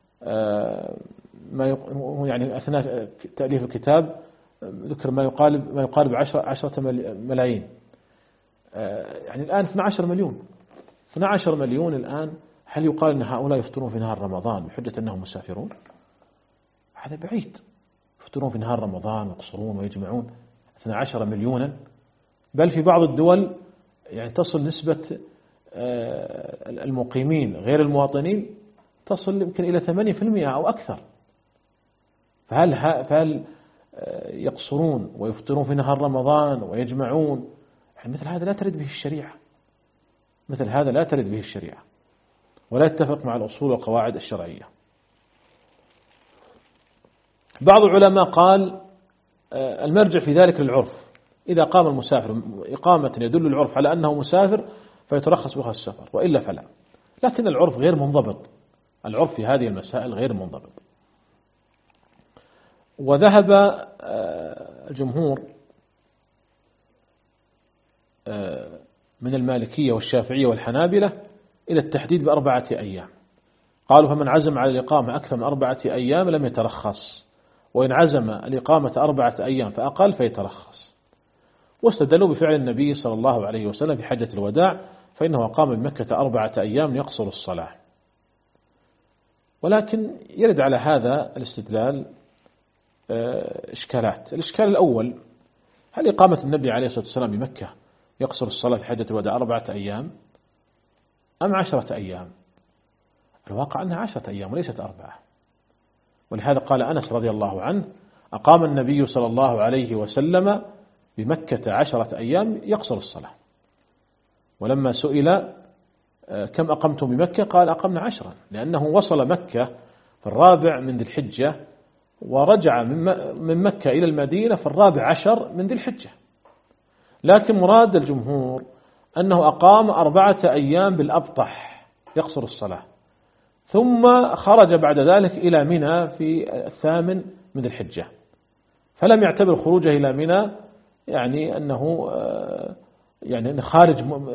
A: ما يعني أثناء تأليف الكتاب ذكر ما يقارب ما يقارب عشرة عشرة ملايين يعني الآن اثني عشر مليون اثني عشر مليون الآن، هل يقال أن هؤلاء يفطرون في نهار رمضان بحجة أنهم مسافرون؟ هذا بعيد. يفطرون في نهار رمضان ويقصرون ويجمعون اثني عشر مليونا، بل في بعض الدول يعني تصل نسبة المقيمين غير المواطنين تصل يمكن إلى ثمانية بالمئة أو أكثر. فهل فهل يقصرون ويفطرون في نهار رمضان ويجمعون؟ يعني مثل هذا لا ترد به الشريعة، مثل هذا لا ترد به الشريعة ولا يتفق مع الأصول والقواعد الشرعية. بعض العلماء قال المرجع في ذلك للعرف، إذا قام المسافر إقامة يدل العرف على أنه مسافر فيترخص بها السفر، وإلا فلا. لكن العرف غير منضبط، العرف في هذه المسائل غير منضبط. وذهب الجمهور من المالكية والشافعية والحنابلة إلى التحديد بأربعة أيام. قالوا فمن عزم على الإقامة أكثر من أربعة أيام لم يترخص، وإن عزم الإقامة أربعة أيام فأقل فيترخص. واستدلوا بفعل النبي صلى الله عليه وسلم في حجة الوداع، فإنه أقام بمكة أربعة أيام يقصر الصلاة. ولكن يرد على هذا الاستدلال إشكالات. الإشكال الأول، هل إقامة النبي عليه الصلاة والسلام بمكة يقصر الصلاة في حجة الوداع أربعة أيام أم عشرة أيام؟ الواقع أنها عشرة أيام وليست أربعة. ولهذا قال أنس رضي الله عنه أقام النبي صلى الله عليه وسلم بمكة عشرة أيام يقصر الصلاة. ولما سئل كم أقمتم بمكة قال أقمنا عشرا، لأنه وصل مكة في الرابع من ذي الحجة ورجع من مكة إلى المدينة في الرابع عشر من ذي الحجة. لكن مراد الجمهور أنه أقام أربعة أيام بالأبطح يقصر الصلاة، ثم خرج بعد ذلك إلى منى في الثامن من ذي الحجة، فلم يعتبر خروجه إلى منى يعني أنه يعني خارج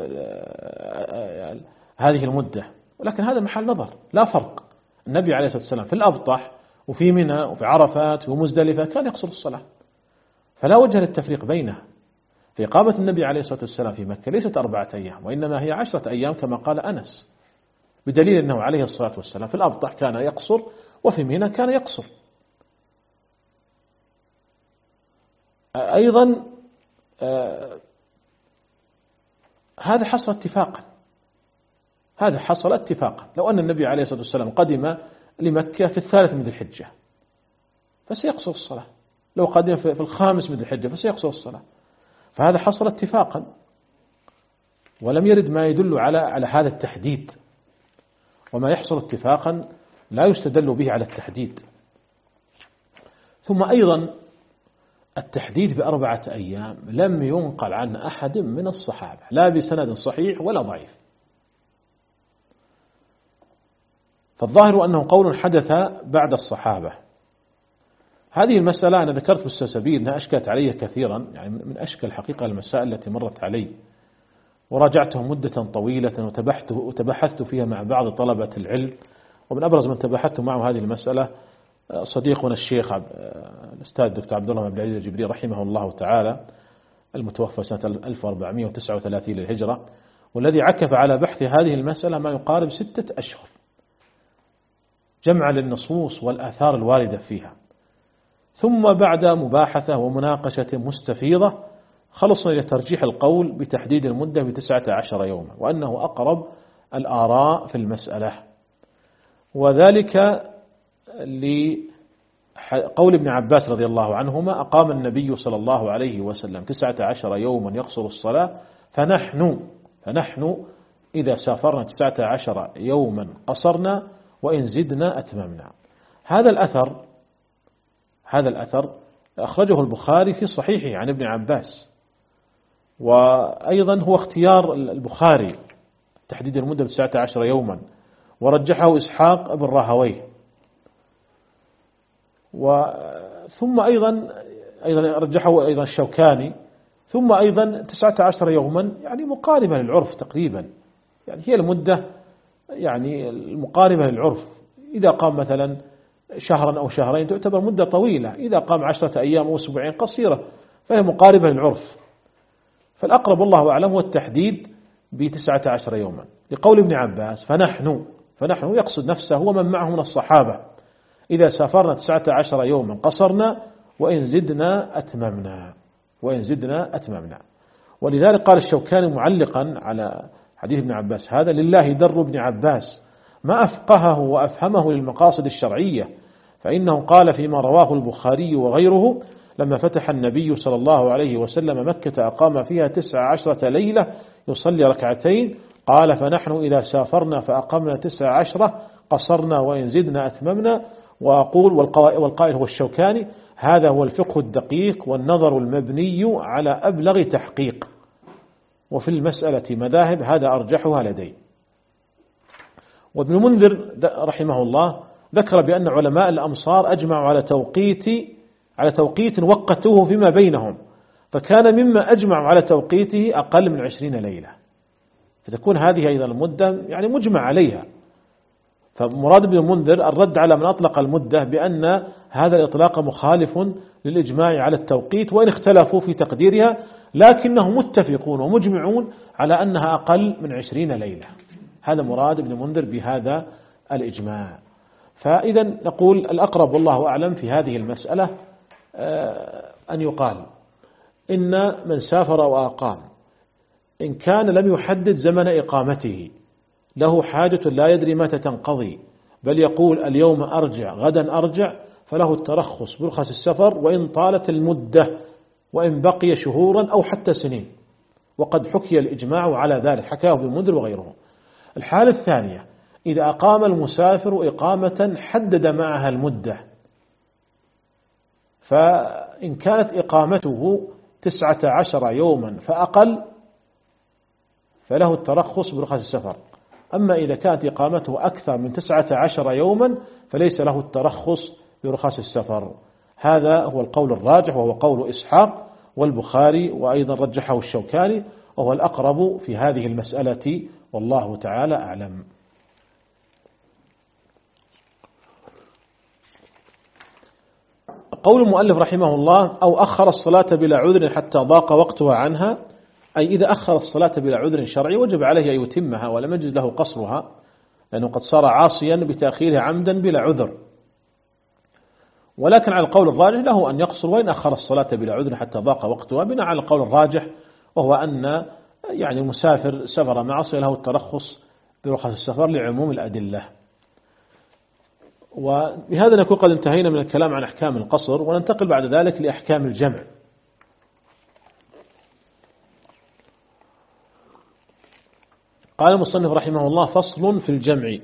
A: هذه المدة. ولكن هذا محل نظر، لا فرق. النبي عليه الصلاة والسلام في الأبطح وفي منى وفي عرفات ومزدلفة كان يقصر الصلاة، فلا وجه للتفريق بينها. في إقامة النبي عليه الصلاة والسلام في مكة ليست أربعة أيام، وإنما هي عشرة أيام كما قال أنس، بدليل أنه عليه الصلاة والسلام في الأبطح كان يقصر وفي منى كان يقصر. أيضا هذا حصل اتفاقا، هذا حصل اتفاقا. لو أن النبي عليه الصلاة والسلام قدم لمكة في الثالث من ذي الحجة فسيقصر الصلاة، لو قدم في الخامس من ذي الحجة فسيقصر الصلاة. فهذا حصل اتفاقا، ولم يرد ما يدل على على هذا التحديد. وما يحصل اتفاقا لا يستدل به على التحديد. ثم أيضا التحديد بأربعة أيام لم ينقل عن أحد من الصحابة، لا بسند صحيح ولا ضعيف. فالظاهر أنه قول حدث بعد الصحابة. هذه المسألة أنا ذكرت في السلسبيل أنها أشكلت علي كثيرا، يعني من أشكل حقيقة المسائل التي مرت علي، وراجعتها مدة طويلة وتبحثت فيها مع بعض طلبة العلم. ومن أبرز من تبحثت معه هذه المسألة صديقنا الشيخ الأستاذ الدكتور عبد الله بن عبد العزيز الجبري رحمه الله تعالى، المتوفى سنة ألف وأربعمائة وتسعة وثلاثين للهجرة، والذي عكف على بحث هذه المسألة ما يقارب ستة أشهر جمع للنصوص والآثار الواردة فيها. ثم بعد مباحثة ومناقشة مستفيضة خلصنا إلى ترجيح القول بتحديد المدة بتسعة عشر يوما، وأنه أقرب الآراء في المسألة. وذلك لقول ابن عباس رضي الله عنهما أقام النبي صلى الله عليه وسلم تسعة عشر يوما يقصر الصلاة، فنحن فنحن إذا سافرنا تسعة عشر يوما قصرنا وإن زدنا أتممنا. هذا الأثر هذا الأثر أخرجه البخاري في صحيحه عن ابن عباس، وأيضا هو اختيار البخاري تحديد المدة بتسعة عشر يوما، ورجحه إسحاق بن راهويه. وثم أيضا أيضا رجحه أيضا الشوكاني. ثم أيضا تسعة عشر يوما يعني مقاربة للعرف تقريبا، يعني هي المدة يعني المقاربة للعرف. إذا قام مثلا شهرا أو شهرين تعتبر مدة طويلة، إذا قام عشرة أيام أو أسبوعين قصيرة، فهي مقاربة للعرف. فالأقرب والله أعلم هو التحديد بتسعة عشر يوما، لقول ابن عباس فنحن فنحن يقصد نفسه ومن معه من الصحابة، إذا سافرنا تسعة عشر يوما قصرنا وإن زدنا أتممنا وإن زدنا أتممنا. ولذلك قال الشوكاني معلقا على حديث ابن عباس هذا: لله در ابن عباس ما أفقهه وأفهمه للمقاصد الشرعية، فإنه قال فيما رواه البخاري وغيره: لما فتح النبي صلى الله عليه وسلم مكة أقام فيها تسع عشرة ليلة يصلي ركعتين، قال فنحن إذا سافرنا فأقمنا تسع عشرة قصرنا وإن زدنا أتممنا. وأقول والقائل هو الشوكاني: هذا هو الفقه الدقيق والنظر المبني على أبلغ تحقيق، وفي المسألة مذاهب هذا أرجحها لدي. وابن المنذر رحمه الله ذكر بأن علماء الأمصار أجمعوا على توقيت على توقيت وقتوه فيما بينهم، فكان مما أجمعوا على توقيته أقل من عشرين ليلة، فتكون هذه أيضا المدة يعني مجمع عليها. فمراد ابن المنذر الرد على من أطلق المدة بأن هذا الإطلاق مخالف للإجماع على التوقيت، وإن اختلفوا في تقديرها لكنهم متفقون ومجمعون على أنها أقل من عشرين ليلة. هذا مراد ابن المنذر بهذا الإجماع. فإذا نقول الأقرب والله أعلم في هذه المسألة أن يقال إن من سافر وأقام إن كان لم يحدد زمن إقامته له حاجة لا يدري متى تنقضي، بل يقول اليوم أرجع غدا أرجع، فله الترخص برخص السفر وإن طالت المدة وإن بقي شهورا أو حتى سنين، وقد حكي الإجماع على ذلك، حكاه ابن المنذر وغيره. الحالة الثانية: إذا أقام المسافر إقامة حدد معها المدة، فإن كانت إقامته تسعة عشر يوما فأقل فله الترخص برخص السفر، أما إذا كانت إقامته أكثر من تسعة عشر يوما فليس له الترخص برخص السفر. هذا هو القول الراجح، وهو قول إسحاق والبخاري، وأيضا رجحه الشوكاني، وهو الأقرب في هذه المسألة، والله تعالى أعلم. قول المؤلف رحمه الله: أو أخر الصلاة بلا عذر حتى ضاق وقتها عنها، أي إذا أخر الصلاة بلا عذر شرعي وجب عليه أن يتمها ولم يجد له قصرها، لأنه قد صار عاصيا بتأخيرها عمدا بلا عذر. ولكن على القول الراجح له أن يقصر وإن أخر الصلاة بلا عذر حتى ضاق وقتها، بناء على القول الراجح، وهو أن يعني المسافر سفر معصية له الترخص برخص السفر لعموم الأدلة. وبهذا نكون قد انتهينا من الكلام عن أحكام القصر، وننتقل بعد ذلك لأحكام الجمع. قال المصنف رحمه الله: فصل في الجمع.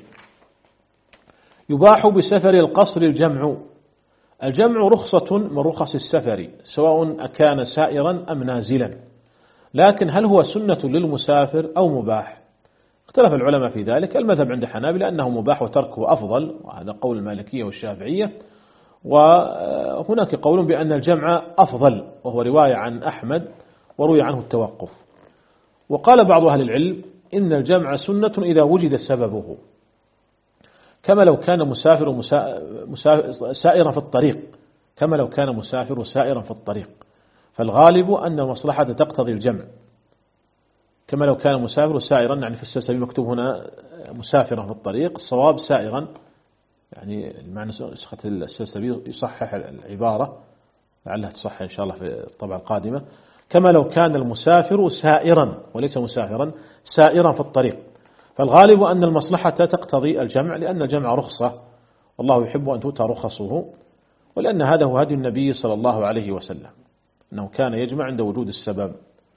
A: يباح بسفر القصر الجمع. الجمع رخصة من رخص السفر، سواء أكان سائرا أم نازلا، لكن هل هو سنة للمسافر أو مباح؟ اختلف العلماء في ذلك. المذهب عند حنابلة أنه مباح وتركه أفضل، وهذا قول المالكية والشافعية. وهناك قول بأن الجمع أفضل، وهو رواية عن أحمد وروي عنه التوقف. وقال بعض أهل العلم إن الجمع سنة إذا وجد سببه، كما لو كان مسافر مسا... سائرا في الطريق كما لو كان مسافر سائرا في الطريق، فالغالب أن المصلحة تقتضي الجمع، كما لو كان مسافر سائرا، يعني في السلسلة مكتوب هنا مسافرا في الطريق، الصواب سائرا، يعني المعنى نسخة السلسلة يصحح العبارة، لعلها تصحح إن شاء الله في الطبعة القادمة. كما لو كان المسافر سائرا وليس مسافرا، سائرا في الطريق، فالغالب أن المصلحة تقتضي الجمع، لأن الجمع رخصة، والله يحب أن تؤتى رخصه، ولأن هذا هو هدي النبي صلى الله عليه وسلم، أنه كان يجمع عند وجود السبب.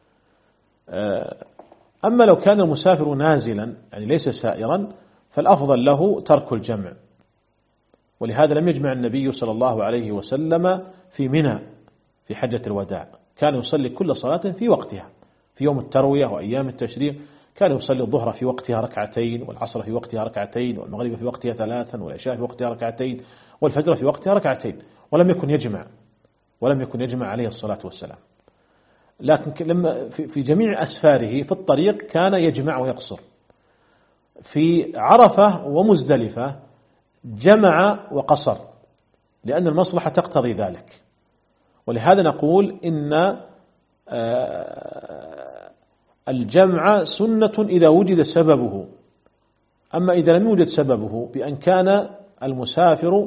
A: أما لو كان المسافر نازلا يعني ليس سائرا، فالأفضل له ترك الجمع، ولهذا لم يجمع النبي صلى الله عليه وسلم في منى في حجة الوداع، كان يصلي كل صلاة في وقتها. في يوم التروية وأيام التشريق كان يصلي الظهر في وقتها ركعتين، والعصر في وقتها ركعتين، والمغرب في وقتها ثلاثا، والعشاء في وقتها ركعتين، والفجر في وقتها ركعتين، ولم يكن يجمع ولم يكن يجمع عليه الصلاة والسلام. لكن لما في جميع أسفاره في الطريق كان يجمع ويقصر. في عرفة ومزدلفة جمع وقصر، لأن المصلحة تقتضي ذلك. ولهذا نقول إن الجمع سنة إذا وجد سببه، أما إذا لم يوجد سببه بأن كان المسافر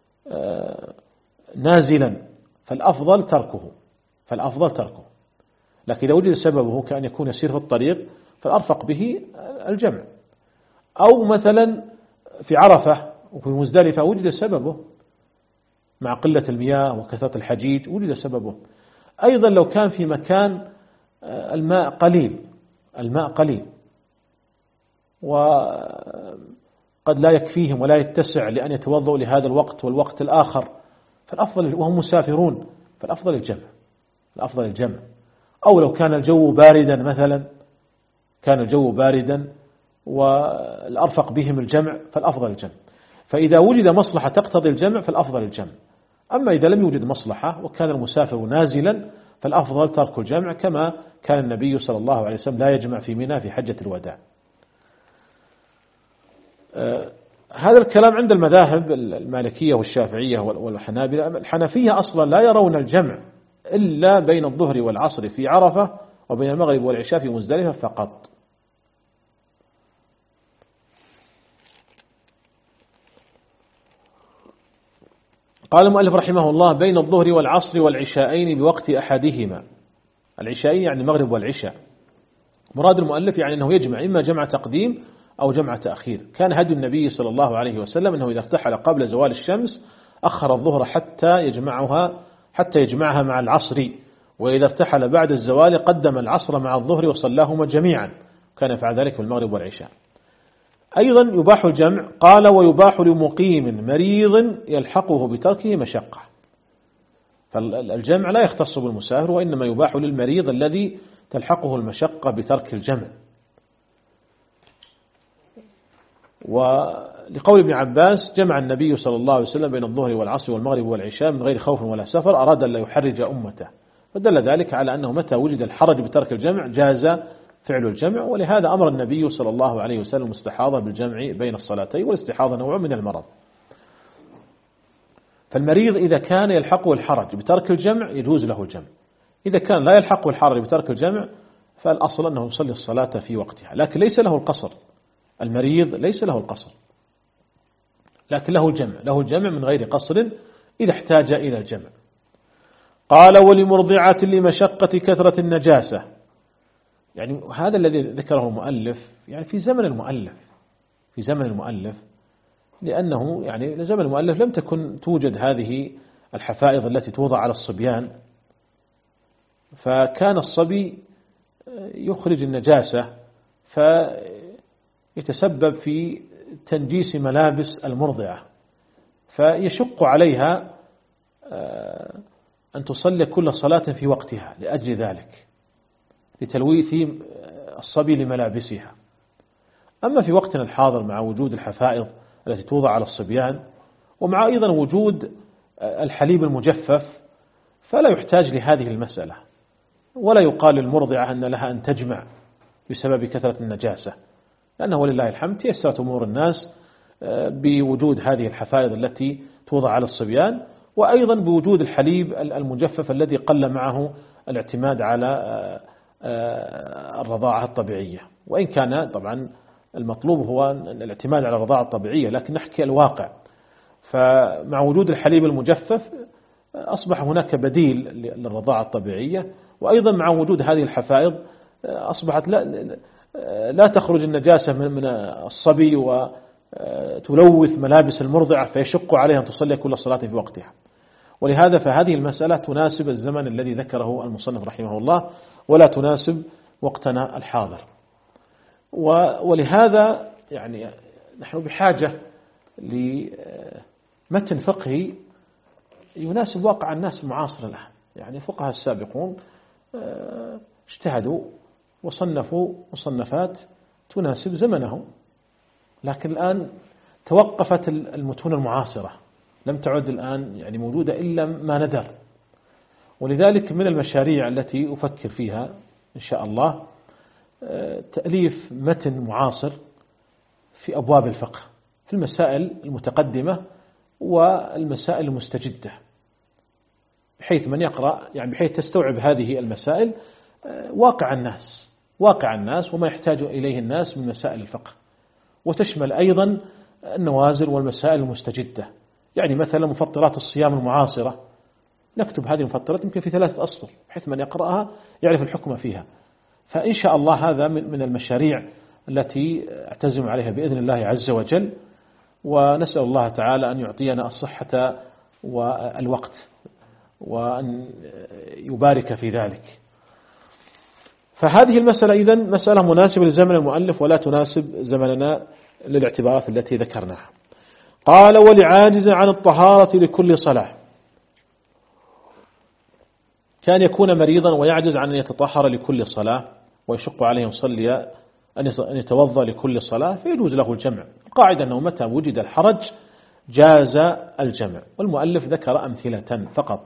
A: نازلا فالأفضل تركه فالأفضل تركه لكن إذا وجد سببه كأن يكون يسير في الطريق فالأرفق به الجمع. أو مثلا في عرفة وفي مزدلفة وجد سببه مع قلة المياه وكثرة الحجيج وجد سببه. أيضا لو كان في مكان الماء قليل الماء قليل وقد لا يكفيهم ولا يتسع لأن يتوضأوا لهذا الوقت والوقت الآخر فالأفضل وهم مسافرون فالأفضل الجمع الأفضل الجمع. أو لو كان الجو باردا مثلا كان الجو باردا والأرفق بهم الجمع فالأفضل الجمع. فإذا وجد مصلحة تقتضي الجمع فالأفضل الجمع. أما إذا لم يوجد مصلحة وكان المسافر نازلا فالأفضل ترك الجمع كما كان النبي صلى الله عليه وسلم لا يجمع في منى في حجة الوداع. آه هذا الكلام عند المذاهب المالكية والشافعية والحنابلة. الحنفية أصلا لا يرون الجمع إلا بين الظهر والعصر في عرفة وبين المغرب والعشاء في مزدلفة فقط. قال المؤلف رحمه الله بين الظهر والعصر والعشاءين بوقت أحدهما. العشاءين يعني المغرب والعشاء. مراد المؤلف يعني أنه يجمع إما جمع تقديم أو جمع تأخير. كان هدي النبي صلى الله عليه وسلم أنه إذا ارتحل قبل زوال الشمس أخر الظهر حتى يجمعها حتى يجمعها مع العصر، وإذا ارتحل بعد الزوال قدم العصر مع الظهر وصلاهما جميعا، كان يفعل ذلك في المغرب والعشاء. أيضا يباح الجمع. قال ويباح لمقيم مريض يلحقه بتركه مشقة. فالجمع لا يختص بالمسافر وإنما يباح للمريض الذي تلحقه المشقة بترك الجمع. ولقول ابن عباس جمع النبي صلى الله عليه وسلم بين الظهر والعصر والمغرب والعشاء من غير خوف ولا سفر أراد أن لا يحرج أمته، فدل ذلك على أنه متى وجد الحرج بترك الجمع جاز فعل الجمع. ولهذا أمر النبي صلى الله عليه وسلم الاستحاضة بالجمع بين الصلاتين، والاستحاضة نوع من المرض. فالمريض إذا كان يلحقه الحرج بترك الجمع يجوز له الجمع. إذا كان لا يلحقه الحرج بترك الجمع فالأصل أنه يصلي الصلاة في وقتها، لكن ليس له القصر. المريض ليس له القصر لكن له الجمع له الجمع من غير قصر إذا احتاج إلى الجمع. قال ولمرضعة لمشقة كثرة النجاسة. يعني هذا الذي ذكره المؤلف يعني في زمن المؤلف في زمن المؤلف لأنه يعني زمن المؤلف لم تكن توجد هذه الحفائض التي توضع على الصبيان، فكان الصبي يخرج النجاسة فيتسبب في تنجيس ملابس المرضعة، فيشق عليها أن تصلي كل صلاة في وقتها لأجل ذلك لتلويث الصبي لملابسها. أما في وقتنا الحاضر مع وجود الحفائض التي توضع على الصبيان ومع أيضا وجود الحليب المجفف فلا يحتاج لهذه المسألة، ولا يقال للمرضعة أن لها أن تجمع بسبب كثرة النجاسة، لأنه ولله الحمد تيسرت أمور الناس بوجود هذه الحفائض التي توضع على الصبيان، وأيضا بوجود الحليب المجفف الذي قل معه الاعتماد على الرضاعة الطبيعية. وإن كان طبعا المطلوب هو الاعتماد على الرضاعة الطبيعية، لكن نحكي الواقع. فمع وجود الحليب المجفف أصبح هناك بديل للرضاعة الطبيعية، وأيضا مع وجود هذه الحفائض أصبحت لا, لا تخرج النجاسة من الصبي وتلوث ملابس المرضعة فيشق عليها أن تصلي كل صلاة في وقتها. ولهذا فهذه المسألة تناسب الزمن الذي ذكره المصنف رحمه الله ولا تناسب وقتنا الحاضر. ولهذا يعني نحن بحاجة لمتن فقهي يناسب واقع الناس المعاصر الآن. يعني فقهاء السابقون اجتهدوا وصنفوا مصنفات تناسب زمنهم، لكن الآن توقفت المتون المعاصرة، لم تعد الآن يعني موجودة إلا ما ندر. ولذلك من المشاريع التي أفكر فيها إن شاء الله تأليف متن معاصر في أبواب الفقه في المسائل المتقدمة والمسائل المستجدة، بحيث من يقرأ يعني بحيث تستوعب هذه المسائل واقع الناس، واقع الناس وما يحتاج إليه الناس من مسائل الفقه، وتشمل أيضا النوازل والمسائل المستجدة. يعني مثلا مفطرات الصيام المعاصرة، نكتب هذه المفطرات يمكن في ثلاثة أسطر بحيث من يقرأها يعرف الحكم فيها. فإن شاء الله هذا من المشاريع التي أعتزم عليها بإذن الله عز وجل، ونسأل الله تعالى أن يعطينا الصحة والوقت وأن يبارك في ذلك. فهذه المسألة إذن مسألة مناسبة لزمن المؤلف ولا تناسب زمننا للاعتبارات التي ذكرناها. قال: ولعاجز عن الطهارة لكل صلاة، كان يكون مريضا ويعجز عن أن يتطهر لكل صلاة ويشق عليه يصلي أن يتوضأ لكل صلاة، فيجوز له الجمع. القاعدة أنه متى وجد الحرج جاز الجمع، والمؤلف ذكر أمثلة فقط.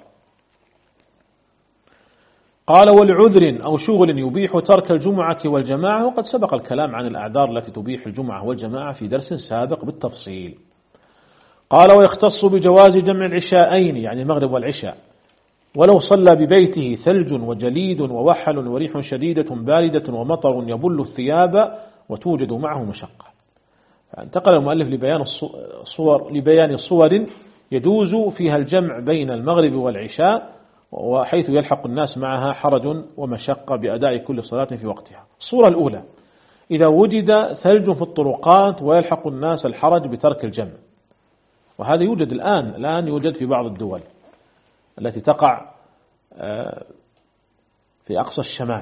A: قال: ولعذر أو شغل يبيح ترك الجمعة والجماعة، وقد سبق الكلام عن الأعذار التي تبيح الجمعة والجماعة في درس سابق بالتفصيل. قال: ويختص بجواز جمع العشاءين، يعني المغرب والعشاء، ولو صلى ببيته ثلج وجليد ووحل وريح شديدة باردة ومطر يبل الثياب وتوجد معه مشقة. فانتقل المؤلف لبيان الصور لبيان صور يجوز فيها الجمع بين المغرب والعشاء، وحيث يلحق الناس معها حرج ومشقة بأداء كل صلاة في وقتها. الصورة الأولى: إذا وجد ثلج في الطرقات ويلحق الناس الحرج بترك الجمع، وهذا يوجد الآن الآن يوجد في بعض الدول التي تقع في أقصى الشمال،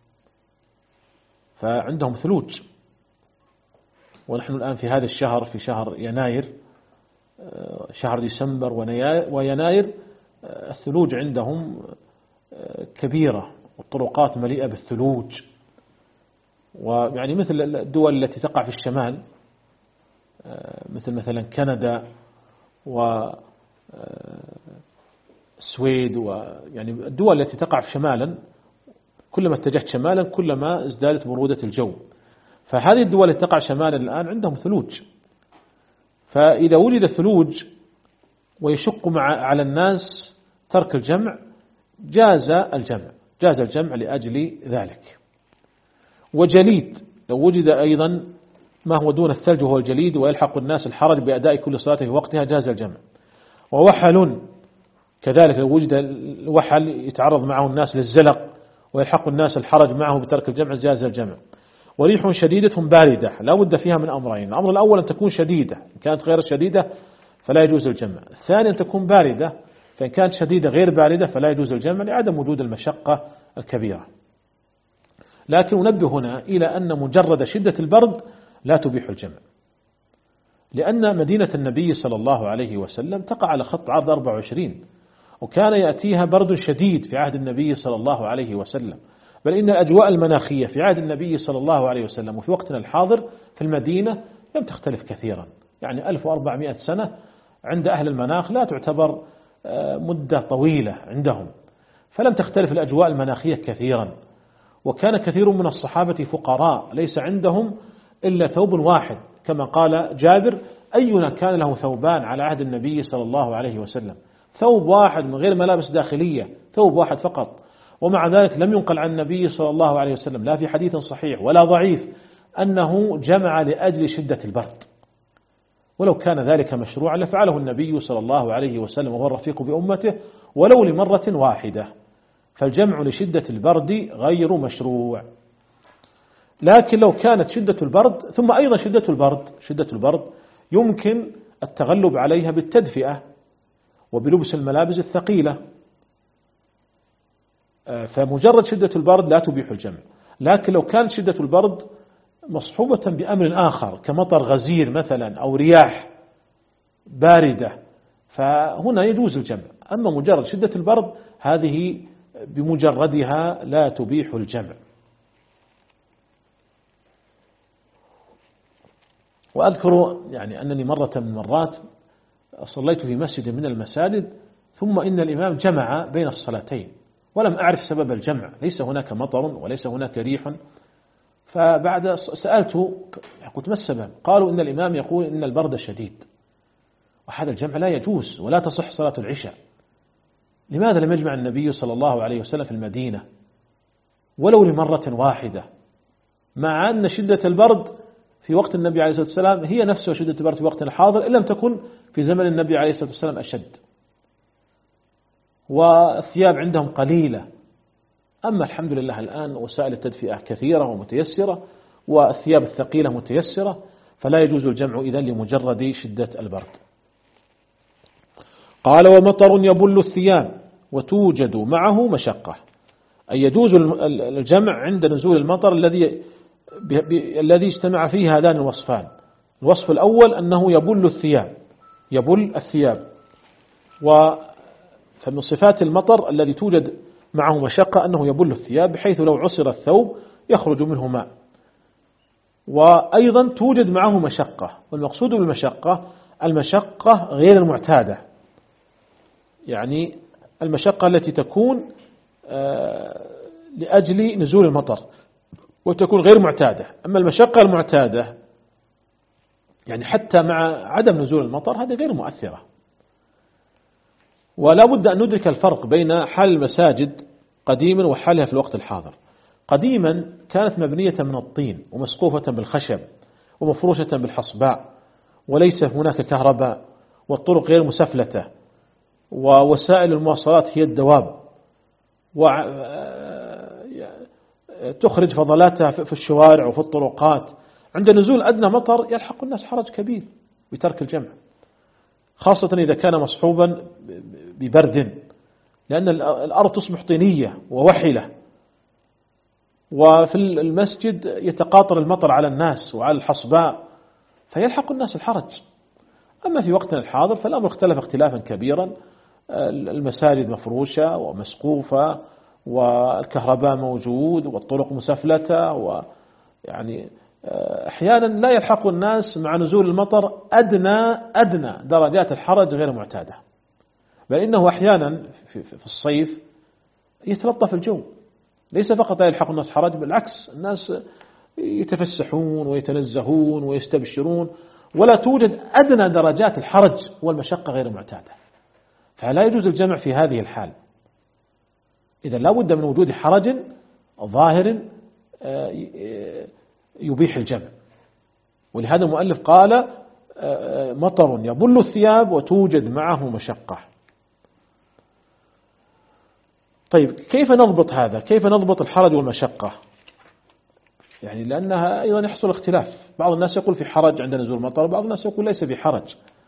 A: فعندهم ثلوج، ونحن الآن في هذا الشهر في شهر يناير، شهر ديسمبر ويناير، الثلوج عندهم كبيرة والطرقات مليئة بالثلوج. ويعني مثل الدول التي تقع في الشمال مثل مثلا كندا والسويد، ويعني الدول التي تقع في شمالا، كلما اتجهت شمالا كلما ازدادت برودة الجو. فهذه الدول التي تقع شمالا الآن عندهم ثلوج، فإذا وجد ثلوج ويشق مع على الناس ترك الجمع جاز الجمع جاز الجمع لأجل ذلك. وجليد، لو وجد أيضا ما هو دون الثلج وهو الجليد ويلحق الناس الحرج بأداء كل صلاة في وقتها جاز الجمع. ووحل كذلك، لو وجد الوحل يتعرض معه الناس للزلق ويلحق الناس الحرج معه بترك الجمع جاز الجمع. وريح شديدة باردة، لا بد فيها من أمرين: الأمر الأول أن تكون شديدة، إن كانت غير شديدة فلا يجوز الجمع. الثاني أن تكون باردة، فإن كانت شديدة غير باردة فلا يجوز الجمع لعدم وجود المشقة الكبيرة. لكن ننبه هنا إلى أن مجرد شدة البرد لا تبيح الجمع، لأن مدينة النبي صلى الله عليه وسلم تقع على خط عرض أربعة وعشرين، وكان يأتيها برد شديد في عهد النبي صلى الله عليه وسلم، بل إن الأجواء المناخية في عهد النبي صلى الله عليه وسلم وفي وقتنا الحاضر في المدينة لم تختلف كثيرا. يعني ألف وأربعمائة سنة عند أهل المناخ لا تعتبر مدة طويلة عندهم، فلم تختلف الأجواء المناخية كثيرا. وكان كثير من الصحابة فقراء ليس عندهم إلا ثوب واحد، كما قال جابر: أينا كان له ثوبان على عهد النبي صلى الله عليه وسلم؟ ثوب واحد من غير ملابس داخلية، ثوب واحد فقط. ومع ذلك لم ينقل عن النبي صلى الله عليه وسلم لا في حديث صحيح ولا ضعيف أنه جمع لأجل شدة البرد، ولو كان ذلك مشروعا لفعله النبي صلى الله عليه وسلم وهو الرفيق بأمته ولو لمرة واحدة. فالجمع لشدة البرد غير مشروع. لكن لو كانت شدة البرد، ثم أيضا شدة البرد شدة البرد يمكن التغلب عليها بالتدفئة وبلبس الملابس الثقيلة، فمجرد شدة البرد لا تبيح الجمع. لكن لو كانت شدة البرد مصحوبة بأمر آخر كمطر غزير مثلا أو رياح باردة، فهنا يجوز الجمع. أما مجرد شدة البرد هذه بمجردها لا تبيح الجمع. وأذكر يعني أنني مرة من المرات صليت في مسجد من المساجد، ثم إن الإمام جمع بين الصلاتين ولم أعرف سبب الجمع، ليس هناك مطر وليس هناك ريح. فبعد سألت قلت: ما السبب؟ قالوا: إن الإمام يقول إن البرد شديد، وهذا الجمع لا يجوز ولا تصح صلاة العشاء. لماذا لم يجمع النبي صلى الله عليه وسلم في المدينة ولو لمرة واحدة مع أن شدة البرد في وقت النبي عليه الصلاة والسلام هي نفسها شدة البرد في وقتنا الحاضر، إن لم تكن في زمن النبي عليه الصلاة والسلام أشد. والثياب عندهم قليلة. أما الحمد لله الآن وسائل التدفئة كثيرة ومتيسرة، والثياب الثقيلة متيسرة، فلا يجوز الجمع إذن لمجرد شدة البرد. قال: ومطر يبل الثياب وتوجد معه مشقة، أي يجوز الجمع عند نزول المطر الذي الذي اجتمع فيه هذان الوصفان. الوصف الأول أنه يبل الثياب، يبل الثياب، ومن صفات المطر الذي توجد معه مشقة أنه يبل الثياب، بحيث لو عصر الثوب يخرج منه ماء. وأيضا توجد معه مشقة، والمقصود بالمشقة المشقة غير المعتادة، يعني المشقة التي تكون لأجل نزول المطر وتكون غير معتادة. أما المشقة المعتادة يعني حتى مع عدم نزول المطر هذه غير مؤثرة. ولا بد أن ندرك الفرق بين حال المساجد قديما وحالها في الوقت الحاضر. قديما كانت مبنية من الطين ومسقوفة بالخشب ومفروشة بالحصباء، وليس هناك كهرباء، والطرق غير مسفلتة، ووسائل المواصلات هي الدواب، وتخرج فضلاتها في الشوارع وفي الطرقات. عند نزول أدنى مطر يلحق الناس حرج كبير بترك الجمع، خاصة إذا كان مصحوبا ببرد، لأن الأرض تصبح طينية ووحلة، وفي المسجد يتقاطر المطر على الناس وعلى الحصباء، فيلحق الناس الحرج. أما في وقتنا الحاضر فالأمر اختلف اختلافا كبيرا، المساجد مفروشة ومسقوفة، والكهرباء موجود، والطرق مسفلتة، ويعني أحيانا لا يلحق الناس مع نزول المطر أدنى أدنى درجات الحرج غير معتادة، بل إنه أحيانا في الصيف يتلطف الجو، ليس فقط لا يلحق الناس حرج، بالعكس الناس يتفسحون ويتنزهون ويستبشرون، ولا توجد أدنى درجات الحرج والمشقة غير معتادة، فلا يجوز الجمع في هذه الحال. إذا لا بد من وجود حرج ظاهر يبيح الجمع. ولهذا المؤلف قال: مطر يبل الثياب وتوجد معه مشقة. طيب كيف نضبط هذا؟ كيف نضبط الحرج والمشقة؟ يعني لأنها أيضا يحصل اختلاف، بعض الناس يقول في حرج عند نزول المطر، وبعض الناس يقول ليس في حرج.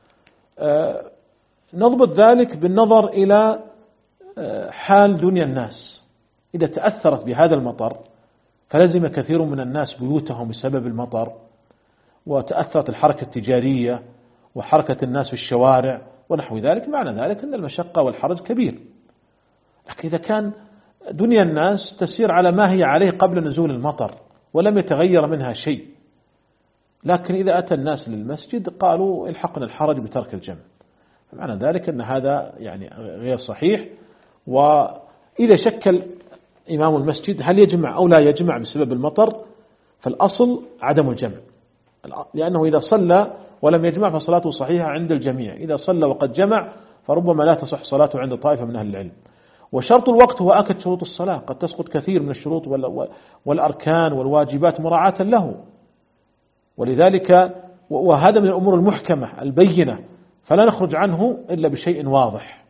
A: نضبط ذلك بالنظر إلى حال دنيا الناس. إذا تأثرت بهذا المطر فلزم كثير من الناس بيوتهم بسبب المطر، وتأثرت الحركة التجارية وحركة الناس في الشوارع ونحو ذلك، معنى ذلك أن المشقة والحرج كبير. لكن إذا كان دنيا الناس تسير على ما هي عليه قبل نزول المطر ولم يتغير منها شيء، لكن إذا أتى الناس للمسجد قالوا الحقنا الحرج بترك الجمع، معنى ذلك أن هذا يعني غير صحيح. وإذا شكل إمام المسجد هل يجمع أو لا يجمع بسبب المطر، فالأصل عدم الجمع، لأنه إذا صلى ولم يجمع فصلاته صحيحة عند الجميع. إذا صلى وقد جمع فربما لا تصح صلاته عند طائفة من أهل العلم. وشرط الوقت هو آكد شروط الصلاة، قد تسقط كثير من الشروط والأركان والواجبات مراعاة له، ولذلك وهذا من الأمور المحكمة البينة، فلا نخرج عنه إلا بشيء واضح.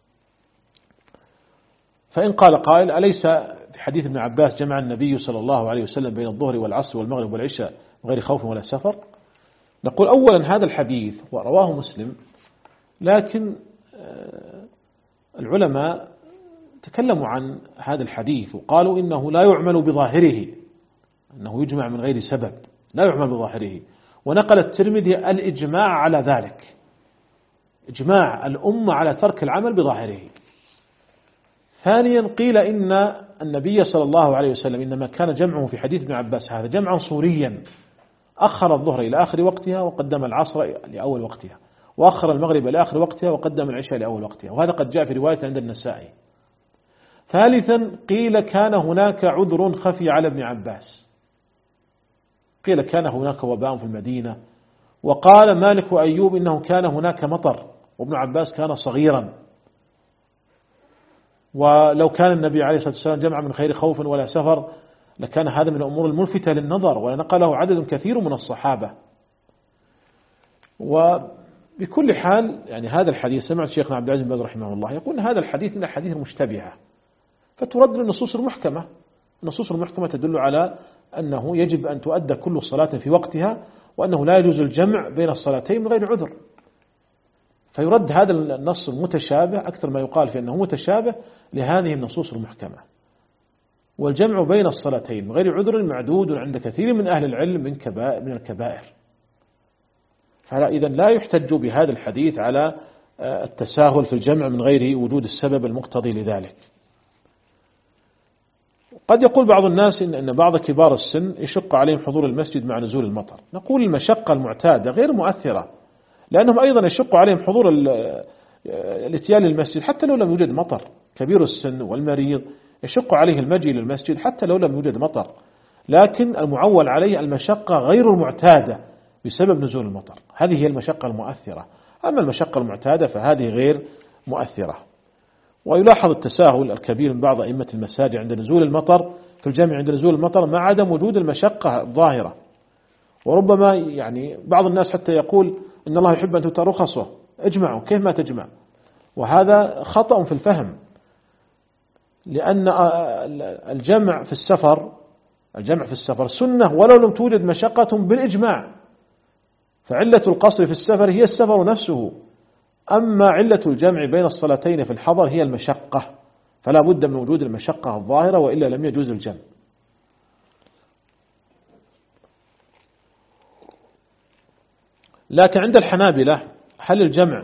A: فإن قال قائل: أليس في حديث ابن عباس جمع النبي صلى الله عليه وسلم بين الظهر والعصر والمغرب والعشاء غير خوف ولا سفر؟ نقول أولا هذا الحديث ورواه مسلم، لكن العلماء تكلموا عن هذا الحديث وقالوا إنه لا يعمل بظاهره، أنه يجمع من غير سبب، لا يعمل بظاهره. ونقل الترمذي الإجماع على ذلك، إجماع الأمة على ترك العمل بظاهره. ثانيا قيل إن النبي صلى الله عليه وسلم إنما كان جمعه في حديث ابن عباس هذا جمعا صوريا، أخر الظهر إلى آخر وقتها وقدم العصر لأول وقتها، وأخر المغرب إلى آخر وقتها وقدم العشاء لأول وقتها، وهذا قد جاء في رواية عند النسائي. ثالثا قيل كان هناك عذر خفي على ابن عباس، قيل كان هناك وباء في المدينة، وقال مالك وأيوب إنه كان هناك مطر وابن عباس كان صغيرا، ولو كان النبي عليه الصلاة والسلام جمع من خير خوف ولا سفر لكان هذا من الأمور الملفتة للنظر ونقله عدد كثير من الصحابة. وبكل حال يعني هذا الحديث سمعت شيخنا عبد العزيز بن باز رحمه الله يقول هذا الحديث من الحديث المشتبهة، فترد للنصوص المحكمة. النصوص المحكمة تدل على أنه يجب أن تؤدى كل صلاة في وقتها، وأنه لا يجوز الجمع بين الصلاتين من غير عذر. فيرد هذا النص المتشابه أكثر ما يقال في أنه متشابه لهذه النصوص المحكمة. والجمع بين الصلاتين من غير عذر معدود عند كثير من أهل العلم من كبائر من الكبائر. فإذا لا يحتج بهذا الحديث على التساهل في الجمع من غير وجود السبب المقتضي لذلك. قد يقول بعض الناس إن بعض كبار السن يشق عليهم حضور المسجد مع نزول المطر. نقول المشقة المعتادة غير مؤثرة، لأنهم أيضا يشق عليهم حضور الاتيان للمسجد حتى لو لم يوجد مطر. كبير السن والمريض يشق عليه المجيء للمسجد حتى لو لم يوجد مطر، لكن المعول عليه المشقة غير المعتادة بسبب نزول المطر، هذه هي المشقة المؤثرة. أما المشقة المعتادة فهذه غير مؤثرة. ويلاحظ التساهل الكبير من بعض أئمة المساجد عند نزول المطر في الجامع عند نزول المطر مع عدم وجود المشقة الظاهرة. وربما يعني بعض الناس حتى يقول إن الله يحب أن تؤتى رخصه، اجمعوا، كيف ما تجمع؟ وهذا خطأ في الفهم، لأن الجمع في السفر الجمع في السفر سنة ولو لم توجد مشقة بالإجماع. فعلة القصر في السفر هي السفر نفسه، أما علة الجمع بين الصلاتين في الحضر هي المشقة، فلا بد من وجود المشقة الظاهرة وإلا لم يجوز الجمع. لكن عند الحنابلة هل الجمع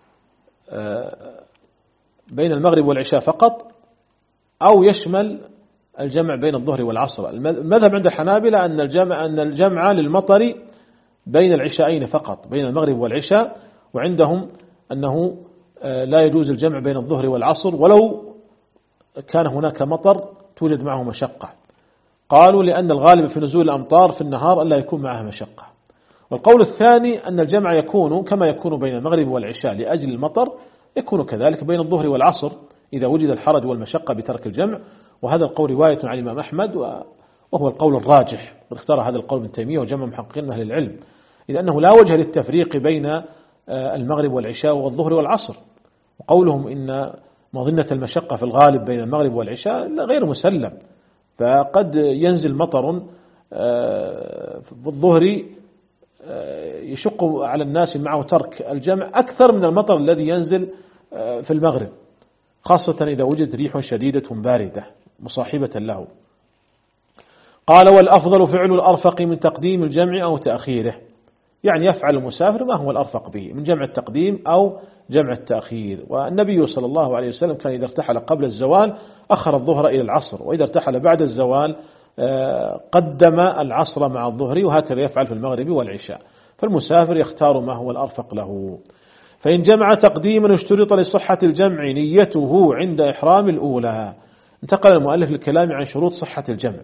A: بين المغرب والعشاء فقط أو يشمل الجمع بين الظهر والعصر؟ المذهب عند الحنابلة أن الجمع أن الجمع للمطر بين العشاءين فقط، بين المغرب والعشاء، وعندهم أنه لا يجوز الجمع بين الظهر والعصر ولو كان هناك مطر توجد معه مشقة. قالوا لأن الغالب في نزول الأمطار في النهار ألا يكون معها مشقة. والقول الثاني أن الجمع يكون كما يكون بين المغرب والعشاء لأجل المطر، يكون كذلك بين الظهر والعصر إذا وجد الحرج والمشقة بترك الجمع. وهذا القول رواية عن الإمام أحمد وهو القول الراجح، واختار هذا القول ابن تيمية وجمع محققين أهل العلم، إذ أنه لا وجه للتفريق بين المغرب والعشاء والظهر والعصر. وقولهم إن مظنة المشقة في الغالب بين المغرب والعشاء غير مسلم، فقد ينزل مطر في الظهر يشق على الناس معه ترك الجمع أكثر من المطر الذي ينزل في المغرب، خاصة إذا وجدت ريح شديدة باردة مصاحبة له. قال والأفضل فعل الأرفق من تقديم الجمع أو تأخيره، يعني يفعل المسافر ما هو الأرفق به من جمع التقديم أو جمع التأخير. والنبي صلى الله عليه وسلم كان إذا ارتحل قبل الزوال أخر الظهر إلى العصر، وإذا ارتحل بعد الزوال قدم العصر مع الظهر، وهكذا يفعل في المغرب والعشاء. فالمسافر يختار ما هو الأرفق له. فإن جمع تقديما اشترط لصحة الجمع نيته عند إحرام الأولى. انتقل المؤلف للكلام عن شروط صحة الجمع.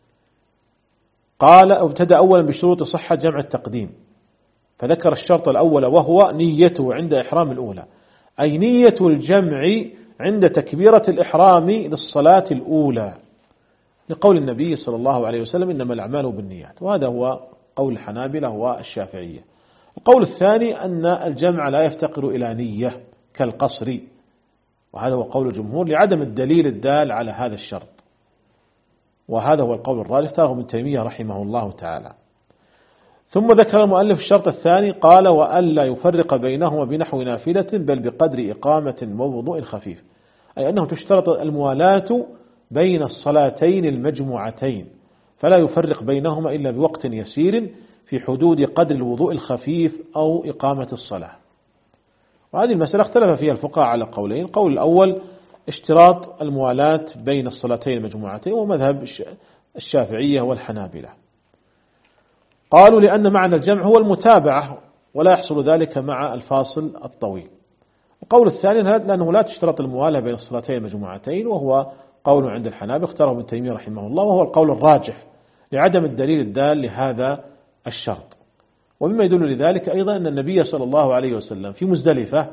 A: قال ابتدأ أولا بشروط صحة جمع التقديم، فذكر الشرط الأول وهو نيته عند إحرام الأولى، أي نية الجمع عند تكبيرة الإحرام للصلاة الأولى، لقول النبي صلى الله عليه وسلم إنما الأعمال بالنيات، وهذا هو قول الحنابلة والشافعية. القول الثاني أن الجمع لا يفتقر إلى نية كالقصر، وهذا هو قول الجمهور لعدم الدليل الدال على هذا الشرط، وهذا هو القول الراجح اختاره ابن تيمية رحمه الله تعالى. ثم ذكر المؤلف الشرط الثاني قال وألا يفرق بينهما بنحو نافلة بل بقدر إقامة ووضوء خفيف، أي أنه تشترط الموالاة بين الصلاتين المجموعتين، فلا يفرق بينهما إلا بوقت يسير في حدود قدر الوضوء الخفيف أو إقامة الصلاة. وهذه المسألة اختلف فيها الفقهاء على قولين. القول الأول اشتراط الموالاة بين الصلاتين المجموعتين، ومذهب الشافعية والحنابلة. قالوا لأن معنى الجمع هو المتابعة ولا يحصل ذلك مع الفاصل الطويل. القول الثاني لأنه لا تشترط الموالاة بين الصلاتين المجموعتين، وهو قول عند الحنابلة اختاره ابن تيمية رحمه الله، وهو القول الراجح لعدم الدليل الدال لهذا الشرط. ومما يدل لذلك أيضا أن النبي صلى الله عليه وسلم في مزدلفة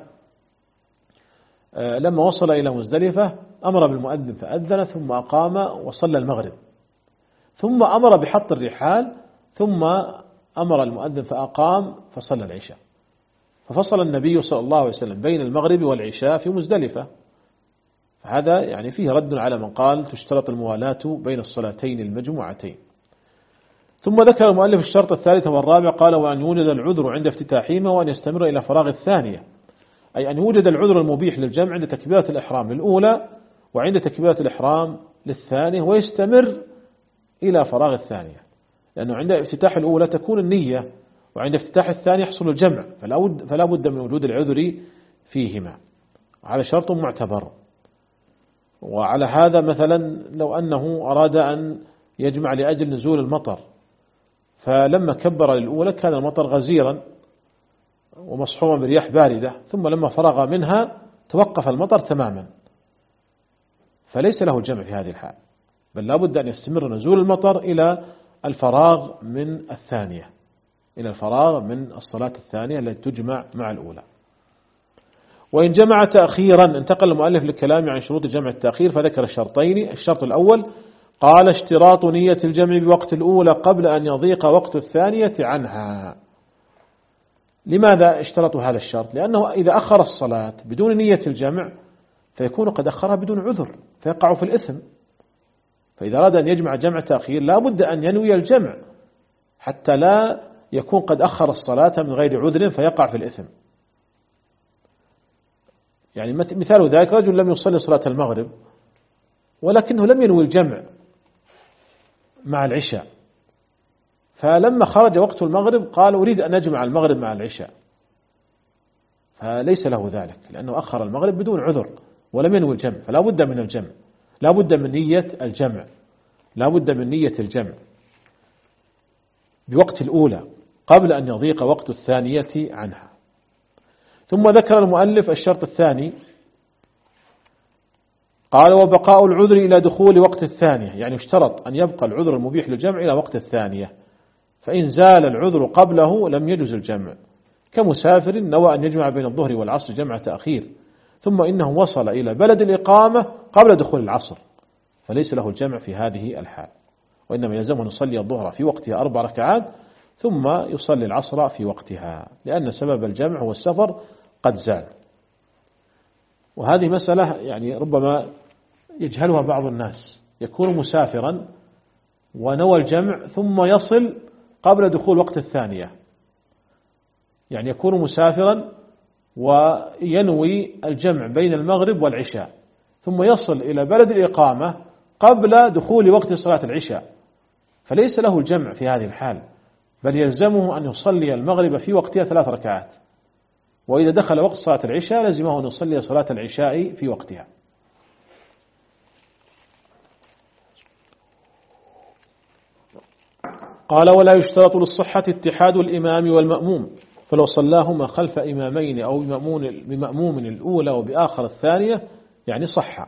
A: لما وصل إلى مزدلفة أمر بالمؤذن فأذن ثم أقام وصلى المغرب، ثم أمر بحط الرحال، ثم أمر المؤذن فأقام فصلى العشاء. ففصل النبي صلى الله عليه وسلم بين المغرب والعشاء في مزدلفة. هذا يعني فيه رد على من قال تشترط الموالاة بين الصلاتين المجموعتين. ثم ذكر المؤلف الشرط الثالث والرابع، قال وأن يوجد العذر عند افتتاحهما وأن يستمر إلى فراغ الثانية، أي أن يوجد العذر المبيح للجمع عند تكبيرة الإحرام الأولى وعند تكبيرة الإحرام للثانية، ويستمر إلى فراغ الثانية، لأنه عند افتتاح الأولى تكون النية، وعند افتتاح الثانية يحصل الجمع، فلا بد من وجود العذر فيهما، على شرط معتبر. وعلى هذا مثلا لو أنه أراد أن يجمع لأجل نزول المطر، فلما كبر للأولى كان المطر غزيرا ومصحوما برياح باردة، ثم لما فرغ منها توقف المطر تماما، فليس له الجمع في هذه الحال، بل لا بد أن يستمر نزول المطر إلى الفراغ من الثانية، إلى الفراغ من الصلاة الثانية التي تجمع مع الأولى. وإن جمع تأخيرا، انتقل المؤلف للكلام عن شروط جمع التأخير فذكر الشرطين. الشرط الأول قال اشتراط نية الجمع بوقت الأولى قبل أن يضيق وقت الثانية عنها. لماذا اشترطوا هذا الشرط؟ لأنه إذا أخر الصلاة بدون نية الجمع فيكون قد أخرها بدون عذر فيقع في الإثم. فإذا أراد أن يجمع جمع تأخير لا بد أن ينوي الجمع حتى لا يكون قد أخر الصلاة من غير عذر فيقع في الإثم. يعني مثال ذلك رجل لم يصلي صلاة المغرب ولكنه لم ينوي الجمع مع العشاء، فلما خرج وقت المغرب قال أريد أن أجمع المغرب مع العشاء، فليس له ذلك لأنه أخر المغرب بدون عذر ولم ينوي الجمع، فلا بد من الجمع، لا بد من نية الجمع، لا بد من نية الجمع بوقت الأولى قبل أن يضيق وقت الثانية عنها. ثم ذكر المؤلف الشرط الثاني قال وبقاء العذر إلى دخول وقت الثانية، يعني اشترط أن يبقى العذر المبيح للجمع إلى وقت الثانية، فإن زال العذر قبله لم يجوز الجمع، كمسافر نوى أن يجمع بين الظهر والعصر جمع تأخير ثم إنه وصل إلى بلد الإقامة قبل دخول العصر، فليس له الجمع في هذه الحال، وإنما يلزمه أن يصلي الظهر في وقتها أربع ركعات ثم يصلي العصر في وقتها، لأن سبب الجمع هو السفر قد زال. وهذه مسألة يعني ربما يجهلها بعض الناس، يكون مسافرا ونوى الجمع ثم يصل قبل دخول وقت الثانية، يعني يكون مسافرا وينوي الجمع بين المغرب والعشاء ثم يصل إلى بلد الإقامة قبل دخول وقت صلاة العشاء، فليس له الجمع في هذه الحال، بل يلزمه أن يصلي المغرب في وقتها ثلاث ركعات، وإذا دخل وقت صلاة العشاء لزمه أن يصلي صلاة العشاء في وقتها. قال ولا يشترط للصحة اتحاد الإمام والمأموم، فلو صلاهما خلف إمامين أو بمأموم الأولى وبآخر الثانية يعني صح.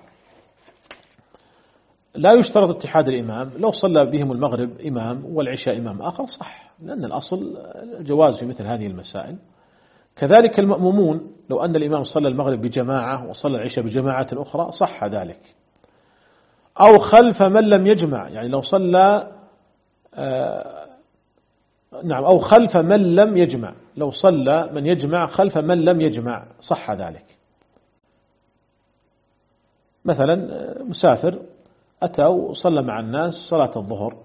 A: لا يشترط اتحاد الإمام، لو صلى بهم المغرب إمام والعشاء إمام آخر صح، لأن الأصل الجواز في مثل هذه المسائل. كذلك المأمومون لو أن الإمام صلى المغرب بجماعة وصلى العشاء بجماعة أخرى صح ذلك. أو خلف من لم يجمع، يعني لو صلى آه نعم أو خلف من لم يجمع، لو صلى من يجمع خلف من لم يجمع صح ذلك. مثلا مسافر أتى وصلى مع الناس صلاة الظهر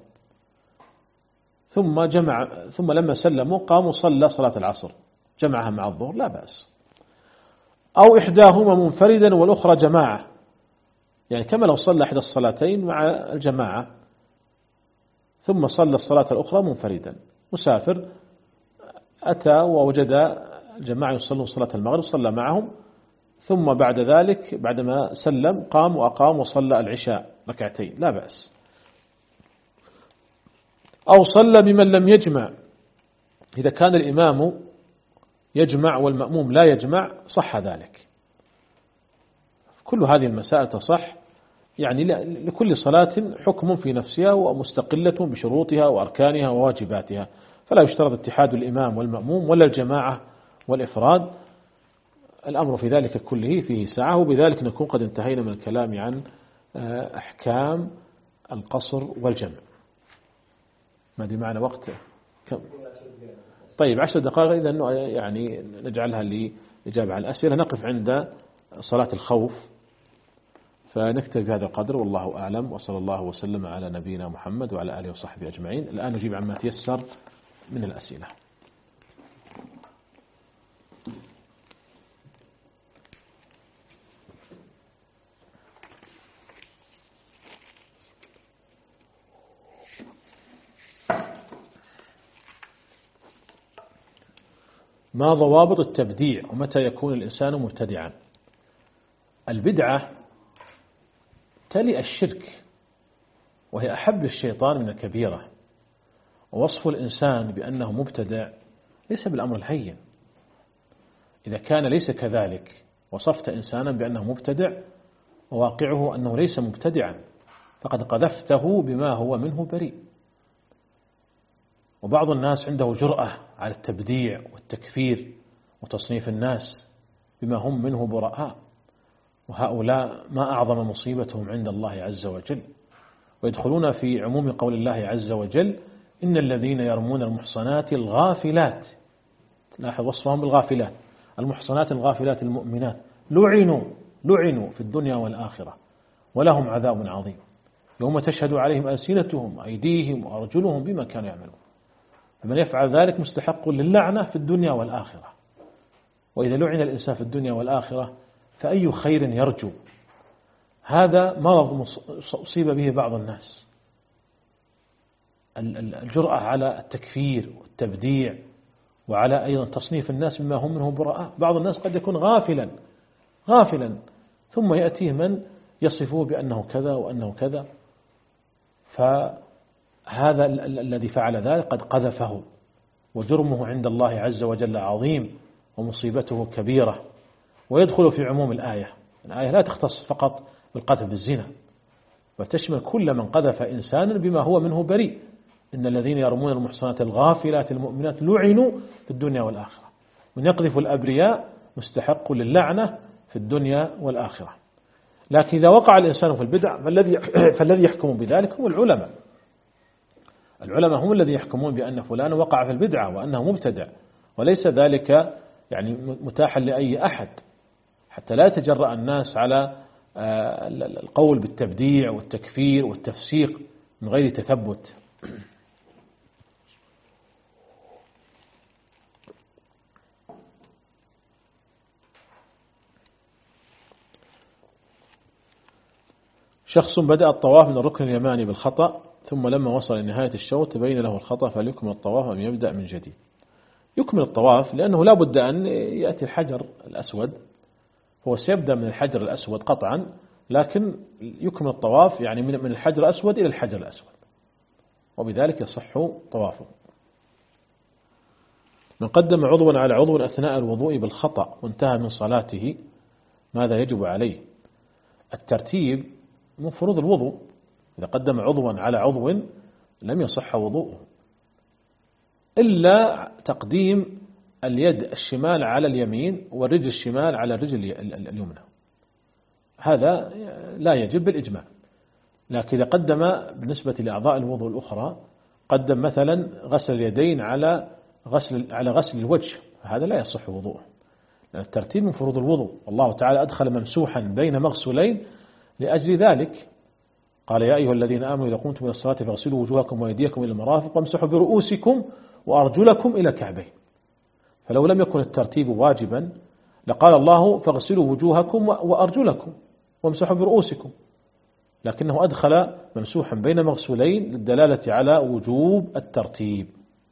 A: ثم جمع ثم لما سلموا قام وصلى صلاة العصر جمعها مع الظهر لا بأس. أو إحداهما منفردا والأخرى جماعة، يعني كما لو صلى إحدى الصلاتين مع الجماعة ثم صلى الصلاة الأخرى منفردا. مسافر أتى ووجد جماعة يصلون صلاة المغرب صلى معهم ثم بعد ذلك بعدما سلم قام وأقام وصلى العشاء ركعتين لا بأس. أو صلى بمن لم يجمع، إذا كان الإمام يجمع والمأموم لا يجمع صح ذلك. كل هذه المسائل تصح، يعني لكل صلاة حكم في نفسها ومستقلة بشروطها وأركانها وواجباتها، فلا يشترط اتحاد الإمام والمأموم ولا الجماعة والإفراد، الأمر في ذلك كله فيه سعة. وبذلك نكون قد انتهينا من الكلام عن أحكام القصر والجمع. ما دي معنا وقت كم؟ طيب عشر دقائق، إذا أنه يعني نجعلها لإجابة على الأسئلة. نقف عند صلاة الخوف، فنكتفي بهذا القدر والله أعلم، وصلى الله وسلم على نبينا محمد وعلى آله وصحبه أجمعين. الآن نجيب عما تيسر من الأسئلة. ما ضوابط التبديع ومتى يكون الإنسان مبتدعا؟ البدعة تلي الشرك، وهي أحب الشيطان من الكبيرة، ووصف الإنسان بأنه مبتدع ليس بالأمر الهين. إذا كان ليس كذلك وصفت إنسانا بأنه مبتدع وواقعه أنه ليس مبتدعا، فقد قذفته بما هو منه بريء. وبعض الناس عنده جرأة على التبديع والتكفير وتصنيف الناس بما هم منه براء، وهؤلاء ما أعظم مصيبتهم عند الله عز وجل، ويدخلون في عموم قول الله عز وجل: إن الذين يرمون المحصنات الغافلات، لاحظ وصفهم بالغافلات، المحصنات الغافلات المؤمنات، لعنوا لعنوا في الدنيا والآخرة ولهم عذاب عظيم يوم تشهد عليهم ألسنتهم أيديهم وأرجلهم بما كانوا يعملون. فمن يفعل ذلك مستحق للعنة في الدنيا والآخرة. وإذا لعن الإنسان في الدنيا والآخرة فأي خير يرجو؟ هذا مرض أصيب به بعض الناس، الجرأة على التكفير والتبديع، وعلى أيضا تصنيف الناس بما هم منه براء. بعض الناس قد يكون غافلا غافلا ثم يأتيه من يصفه بأنه كذا وأنه كذا، فهذا الذي فعل ذلك قد قذفه، وجرمه عند الله عز وجل عظيم، ومصيبته كبيرة، ويدخل في عموم الآية. الآية لا تختص فقط بالقذف بالزنا، وتشمل كل من قذف إنسانا بما هو منه بريء. إن الذين يرمون المحصنات الغافلات المؤمنات لعنوا في الدنيا والآخرة. من يقذف الأبرياء مستحق للعنة في الدنيا والآخرة. لكن إذا وقع الإنسان في البدع فالذي فالذي يحكم بذلك هم العلماء. العلماء هم الذين يحكمون بأن فلان وقع في البدعة وأنه مبتدع، وليس ذلك يعني متاحا لأي أحد، حتى لا يتجرأ الناس على القول بالتبديع والتكفير والتفسيق من غير تثبت. شخص بدأ الطواف من الركن اليماني بالخطأ، ثم لما وصل لنهاية الشوط تبين له الخطأ، فليكمل الطواف أم يبدأ من جديد؟ يكمل الطواف، لأنه لا بد أن يأتي الحجر الأسود، هو سيبدأ من الحجر الأسود قطعا، لكن يكمل الطواف يعني من الحجر الأسود إلى الحجر الأسود، وبذلك يصح طوافه. من قدم عضوا على عضو أثناء الوضوء بالخطأ وانتهى من صلاته ماذا يجب عليه؟ الترتيب من فروض الوضوء. إذا قدم عضوا على عضو لم يصح وضوءه، إلا تقديم اليد الشمال على اليمين والرجل الشمال على الرجل اليمنى، هذا لا يجب بالإجماع. لكن إذا قدم بالنسبة لأعضاء الوضوء الأخرى، قدم مثلا غسل اليدين على غسل على غسل الوجه، هذا لا يصح وضوءه، لأن الترتيب من فروض الوضوء. الله تعالى أدخل ممسوحا بين مغسولين لأجل ذلك، قال: يا أيها الذين آمنوا إذا قمتم إلى الصلاة فاغسلوا وجوهكم وأيديكم إلى المرافق وامسحوا برؤوسكم وأرجلكم إلى الكعبين. فلو لم يكن الترتيب واجبا لقال الله: فاغسلوا وجوهكم وأرجلكم وامسحوا برؤوسكم، لكنه أدخل ممسوحا بين مغسولين للدلالة على وجوب الترتيب.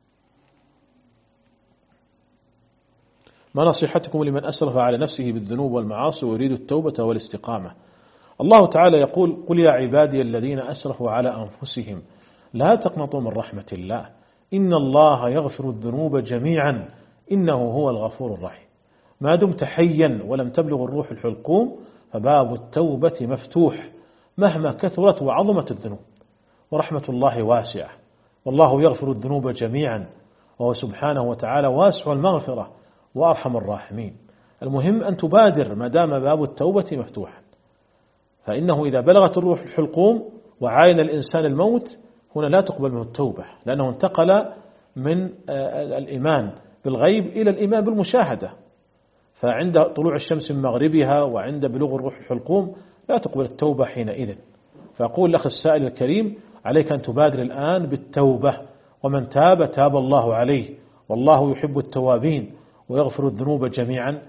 A: ما نصيحتكم لمن أسرف على نفسه بالذنوب والمعاصي ويريد التوبة والاستقامة؟ الله تعالى يقول: قل يا عبادي الذين أسرفوا على أنفسهم لا تقنطوا من رحمة الله إن الله يغفر الذنوب جميعا إنه هو الغفور الرحيم. ما دمت حيا ولم تبلغ الروح الحلقوم فباب التوبة مفتوح مهما كثرت وعظمت الذنوب، ورحمة الله واسعة، والله يغفر الذنوب جميعا، وهو سبحانه وتعالى واسع المغفرة وأرحم الراحمين. المهم أن تبادر ما دام باب التوبة مفتوحا، فإنه إذا بلغت الروح الحلقوم وعاين الإنسان الموت هنا لا تقبل منه التوبة، لأنه انتقل من الإيمان بالغيب إلى الإيمان بالمشاهدة، فعند طلوع الشمس من مغربها وعند بلوغ الروح الحلقوم لا تقبل التوبة حينئذ. فأقول لأخ السائل الكريم عليك أن تبادر الآن بالتوبة، ومن تاب تاب الله عليه، والله يحب التوابين ويغفر الذنوب جميعا.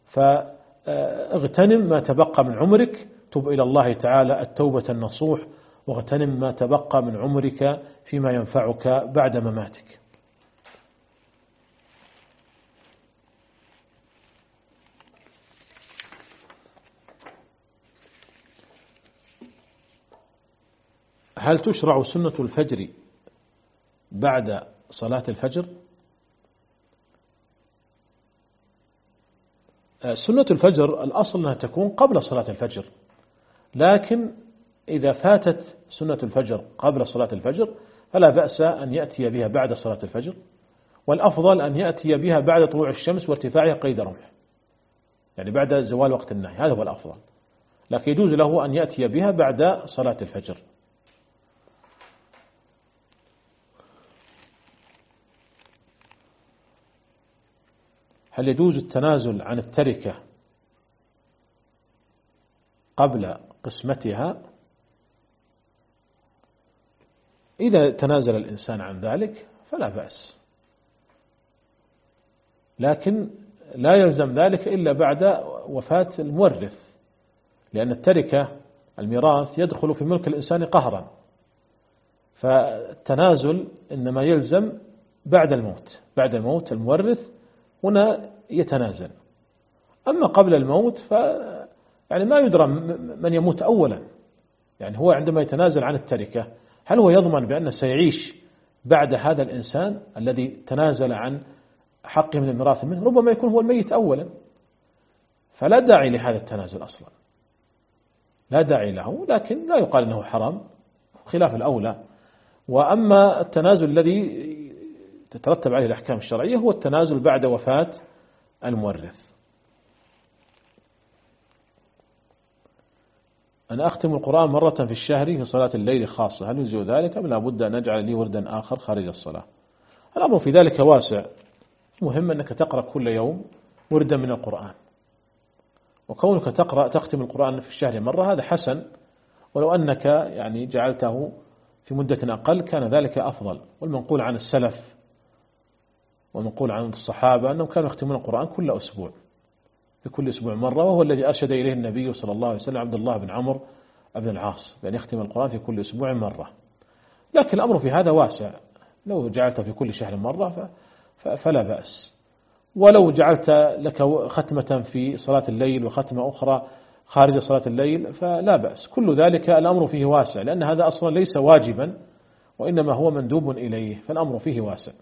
A: فاغتنم ما تبقى من عمرك، تب إلى الله تعالى التوبة النصوح، واغتنم ما تبقى من عمرك فيما ينفعك بعد مماتك. هل تشرع سنة الفجر بعد صلاة الفجر؟ سنة الفجر الأصل أنها تكون قبل صلاة الفجر، لكن إذا فاتت سنة الفجر قبل صلاة الفجر فلا بأس أن يأتي بها بعد صلاة الفجر، والأفضل أن يأتي بها بعد طلوع الشمس وارتفاعها قيد رمح، يعني بعد زوال وقت النهي، هذا هو الأفضل، لكن يجوز له أن يأتي بها بعد صلاة الفجر. هل يجوز التنازل عن التركة قبل قسمتها؟ إذا تنازل الإنسان عن ذلك فلا بأس، لكن لا يلزم ذلك إلا بعد وفاة المورث، لأن التركة الميراث يدخل في ملك الإنسان قهرا، فالتنازل إنما يلزم بعد الموت، بعد الموت المورث هنا يتنازل. أما قبل الموت ف يعني ما يدرى من يموت أولا، يعني هو عندما يتنازل عن التركة هل هو يضمن بأنه سيعيش بعد هذا الإنسان الذي تنازل عن حقه من الميراث منه؟ ربما يكون هو الميت أولا، فلا داعي لهذا التنازل أصلا، لا داعي له، لكن لا يقال أنه حرام، خلاف الأولى. وأما التنازل الذي تترتب عليه الأحكام الشرعية هو التنازل بعد وفاة المورث. أنا أختم القرآن مرة في الشهر في صلاة الليل خاصة، هل يجزئ ذلك أم لا بد أن أجعل لي وردا آخر خارج الصلاة؟ الأمر في ذلك واسع، مهم أنك تقرأ كل يوم وردا من القرآن، وكونك تقرأ تختم القرآن في الشهر مرة هذا حسن، ولو أنك يعني جعلته في مدة أقل كان ذلك أفضل. والمنقول عن السلف ومنقول عن الصحابة أنهم كانوا يختمون القرآن كل أسبوع، في كل أسبوع مرة، وهو الذي أرشد إليه النبي صلى الله عليه وسلم عبد الله بن عمرو بن العاص بأن يختم القرآن في كل أسبوع مرة. لكن الأمر في هذا واسع، لو جعلته في كل شهر مرة فلا بأس، ولو جعلت لك ختمة في صلاة الليل وختمة أخرى خارج صلاة الليل فلا بأس. كل ذلك الأمر فيه واسع، لأن هذا أصلا ليس واجبا وإنما هو مندوب إليه، فالأمر فيه واسع.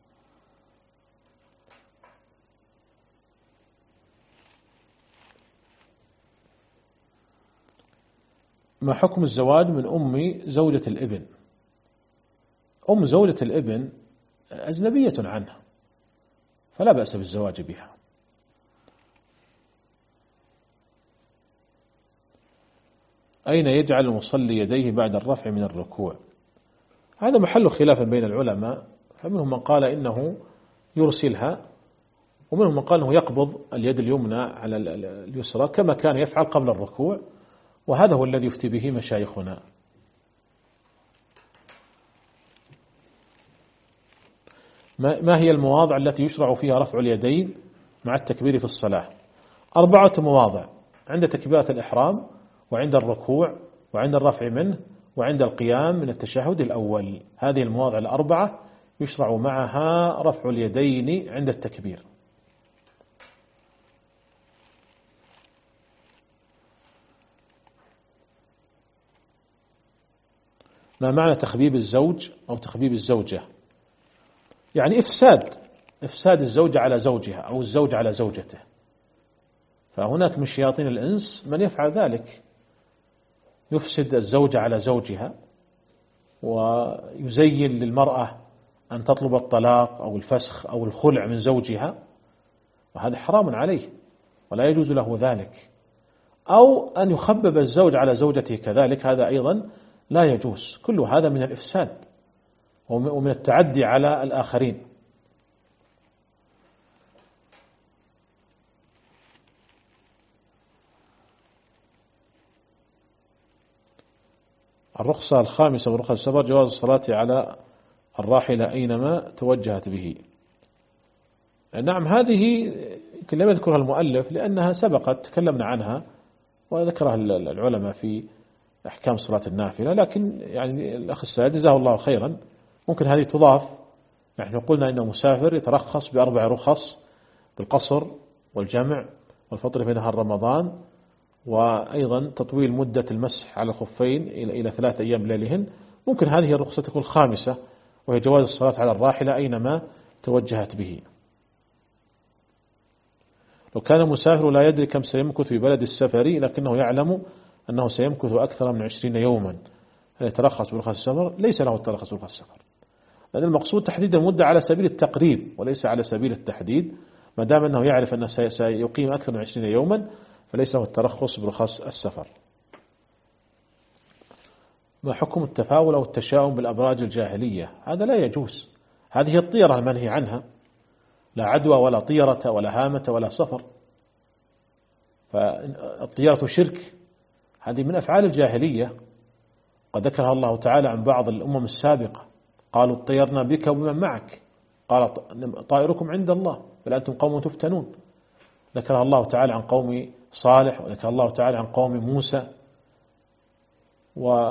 A: ما حكم الزواج من أم زوجة الابن؟ أم زوجة الابن أجنبية عنه، فلا بأس بالزواج بها. أين يجعل المصلي يديه بعد الرفع من الركوع؟ هذا محل خلاف بين العلماء، فمنهم من قال إنه يرسلها، ومنهم من قال إنه يقبض اليد اليمنى على اليسرى كما كان يفعل قبل الركوع، وهذا هو الذي يفتي به مشايخنا. ما هي المواضع التي يشرع فيها رفع اليدين مع التكبير في الصلاة؟ أربعة مواضع: عند تكبيرة الإحرام، وعند الركوع، وعند الرفع منه، وعند القيام من التشهد الأول. هذه المواضع الأربعة يشرع معها رفع اليدين عند التكبير. ما معنى تخبيب الزوج أو تخبيب الزوجة؟ يعني إفساد إفساد الزوجة على زوجها أو الزوج على زوجته، فهناك من شياطين الإنس من يفعل ذلك، يفسد الزوجة على زوجها، ويزين للمرأة أن تطلب الطلاق أو الفسخ أو الخلع من زوجها، وهذا حرام عليه ولا يجوز له ذلك. أو أن يخبب الزوج على زوجته كذلك، هذا أيضا لا يجوز. كل هذا من الإفساد ومن التعدي على الآخرين. الرخصة الخامسة من رخص السفر جواز الصلاة على الراحلة أينما توجهت به. نعم، هذه لم يذكرها المؤلف لأنها سبقت تكلمنا عنها وذكرها العلماء في أحكام صلاة النافلة، لكن يعني الأخ السعيد جزاه الله خيرا ممكن هذه تضاف. نحن قلنا إنه مسافر يترخص بأربع رخص: بالقصر والجمع والفطر في نهار رمضان، وأيضا تطويل مدة المسح على الخفين إلى إلى ثلاثة أيام ليلهن. ممكن هذه الرخصة تكون خامسة، وهي جواز الصلاة على الراحلة أينما توجهت به. لو كان مسافر لا يدري كم سيمكث في بلد السفر لكنه يعلم أنه سيمكث أكثر من عشرين يوما، هل يترخص برخص السفر؟ ليس له الترخص برخص السفر، لأن المقصود تحديد المدة على سبيل التقريب وليس على سبيل التحديد. ما دام أنه يعرف أنه سيقيم أكثر من عشرين يوما فليس له الترخص برخص السفر. ما حكم التفاؤل أو التشاؤم بالأبراج الجاهلية؟ هذا لا يجوز، هذه الطيرة المنهي عنها، لا عدوى ولا طيرة ولا هامة ولا صفر. فالطيرة شرك، هذه من أفعال الجاهلية، قد ذكرها الله تعالى عن بعض الأمم السابقة، قالوا اطيرنا بك وبمن معك، قال طائركم عند الله بل أنتم قوم تفتنون. ذكرها الله تعالى عن قوم صالح، وذكر الله تعالى عن قوم موسى، و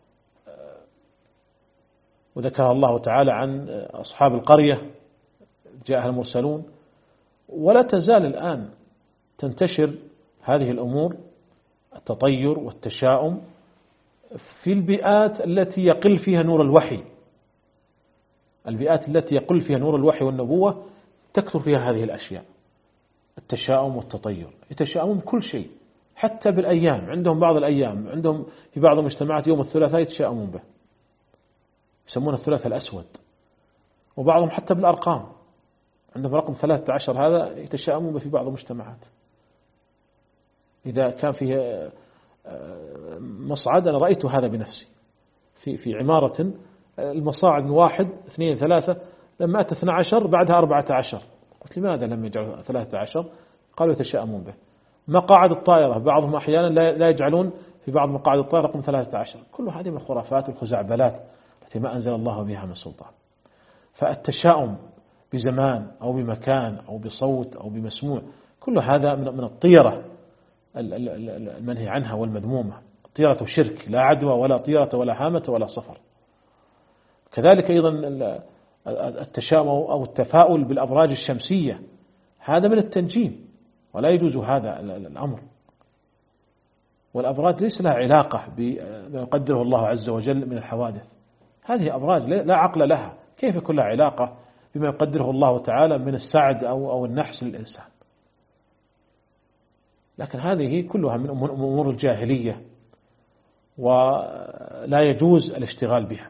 A: وذكر الله تعالى عن أصحاب القرية جاءها المرسلون. ولا تزال الآن تنتشر هذه الأمور، التطير والتشاؤم، في البيئات التي يقل فيها نور الوحي. البيئات التي يقل فيها نور الوحي والنبوة تكثر فيها هذه الأشياء، التشاؤم والتطير، يتشاؤمون بكل شيء، حتى بالأيام. عندهم بعض الأيام، عندهم في بعض المجتمعات يوم الثلاثاء يتشاؤمون به، يسمونه الثلاثاء الأسود. وبعضهم حتى بالأرقام، عندهم رقم ثلاثة عشر هذا يتشاؤمون به في بعض المجتمعات. إذا كان فيه مصعد، أنا رأيت هذا بنفسي في في عمارة، المصاعد من واحد اثنين ثلاثة، لما أتى اثنى عشر بعدها أربعة عشر، قلت لماذا لم يجعلوا ثلاثة عشر؟ قالوا يتشاءمون به. مقاعد الطائرة بعضهم أحيانا لا يجعلون في بعض مقاعد الطائرة رقم ثلاثة عشر. كل هذه من الخرافات والخزعبلات التي ما أنزل الله بها من سلطان. فالتشاؤم بزمان أو بمكان أو بصوت أو بمسموع، كل هذا من الطيرة المنهي عنها والمذمومة. طيرة شرك، لا عدوى ولا طيرة ولا هامة ولا صفر. كذلك أيضا التشاؤم أو التفاؤل بالأبراج الشمسية، هذا من التنجيم ولا يجوز هذا الأمر. والأبراج ليس لها علاقة بما يقدره الله عز وجل من الحوادث. هذه أبراج لا عقل لها، كيف يكون لها علاقة بما يقدره الله تعالى من السعد أو أو النحس للإنسان؟ لكن هذه كلها من أمور الجاهلية ولا يجوز الاشتغال بها.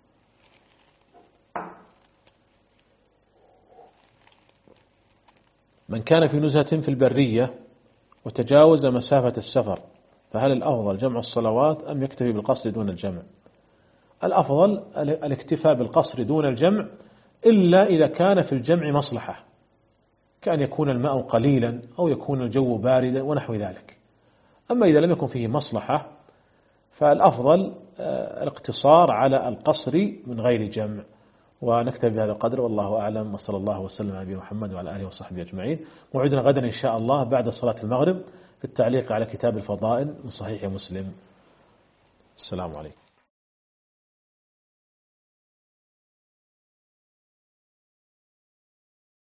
A: من كان في نزهة في البرية وتجاوز مسافة السفر فهل الأفضل جمع الصلوات أم يكتفي بالقصر دون الجمع؟ الأفضل الاكتفاء بالقصر دون الجمع، إلا إذا كان في الجمع مصلحة، كأن يكون الماء قليلا أو يكون الجو باردا ونحو ذلك. أما إذا لم يكن فيه مصلحة فالأفضل الاقتصار على القصر من غير جمع. ونكتفي بهذا القدر، والله أعلم، وصلى الله وسلم على نبينا محمد وعلى آله وصحبه أجمعين. موعدنا غدا إن شاء الله بعد صلاة المغرب في التعليق على كتاب الفضائل من صحيح مسلم. السلام عليكم.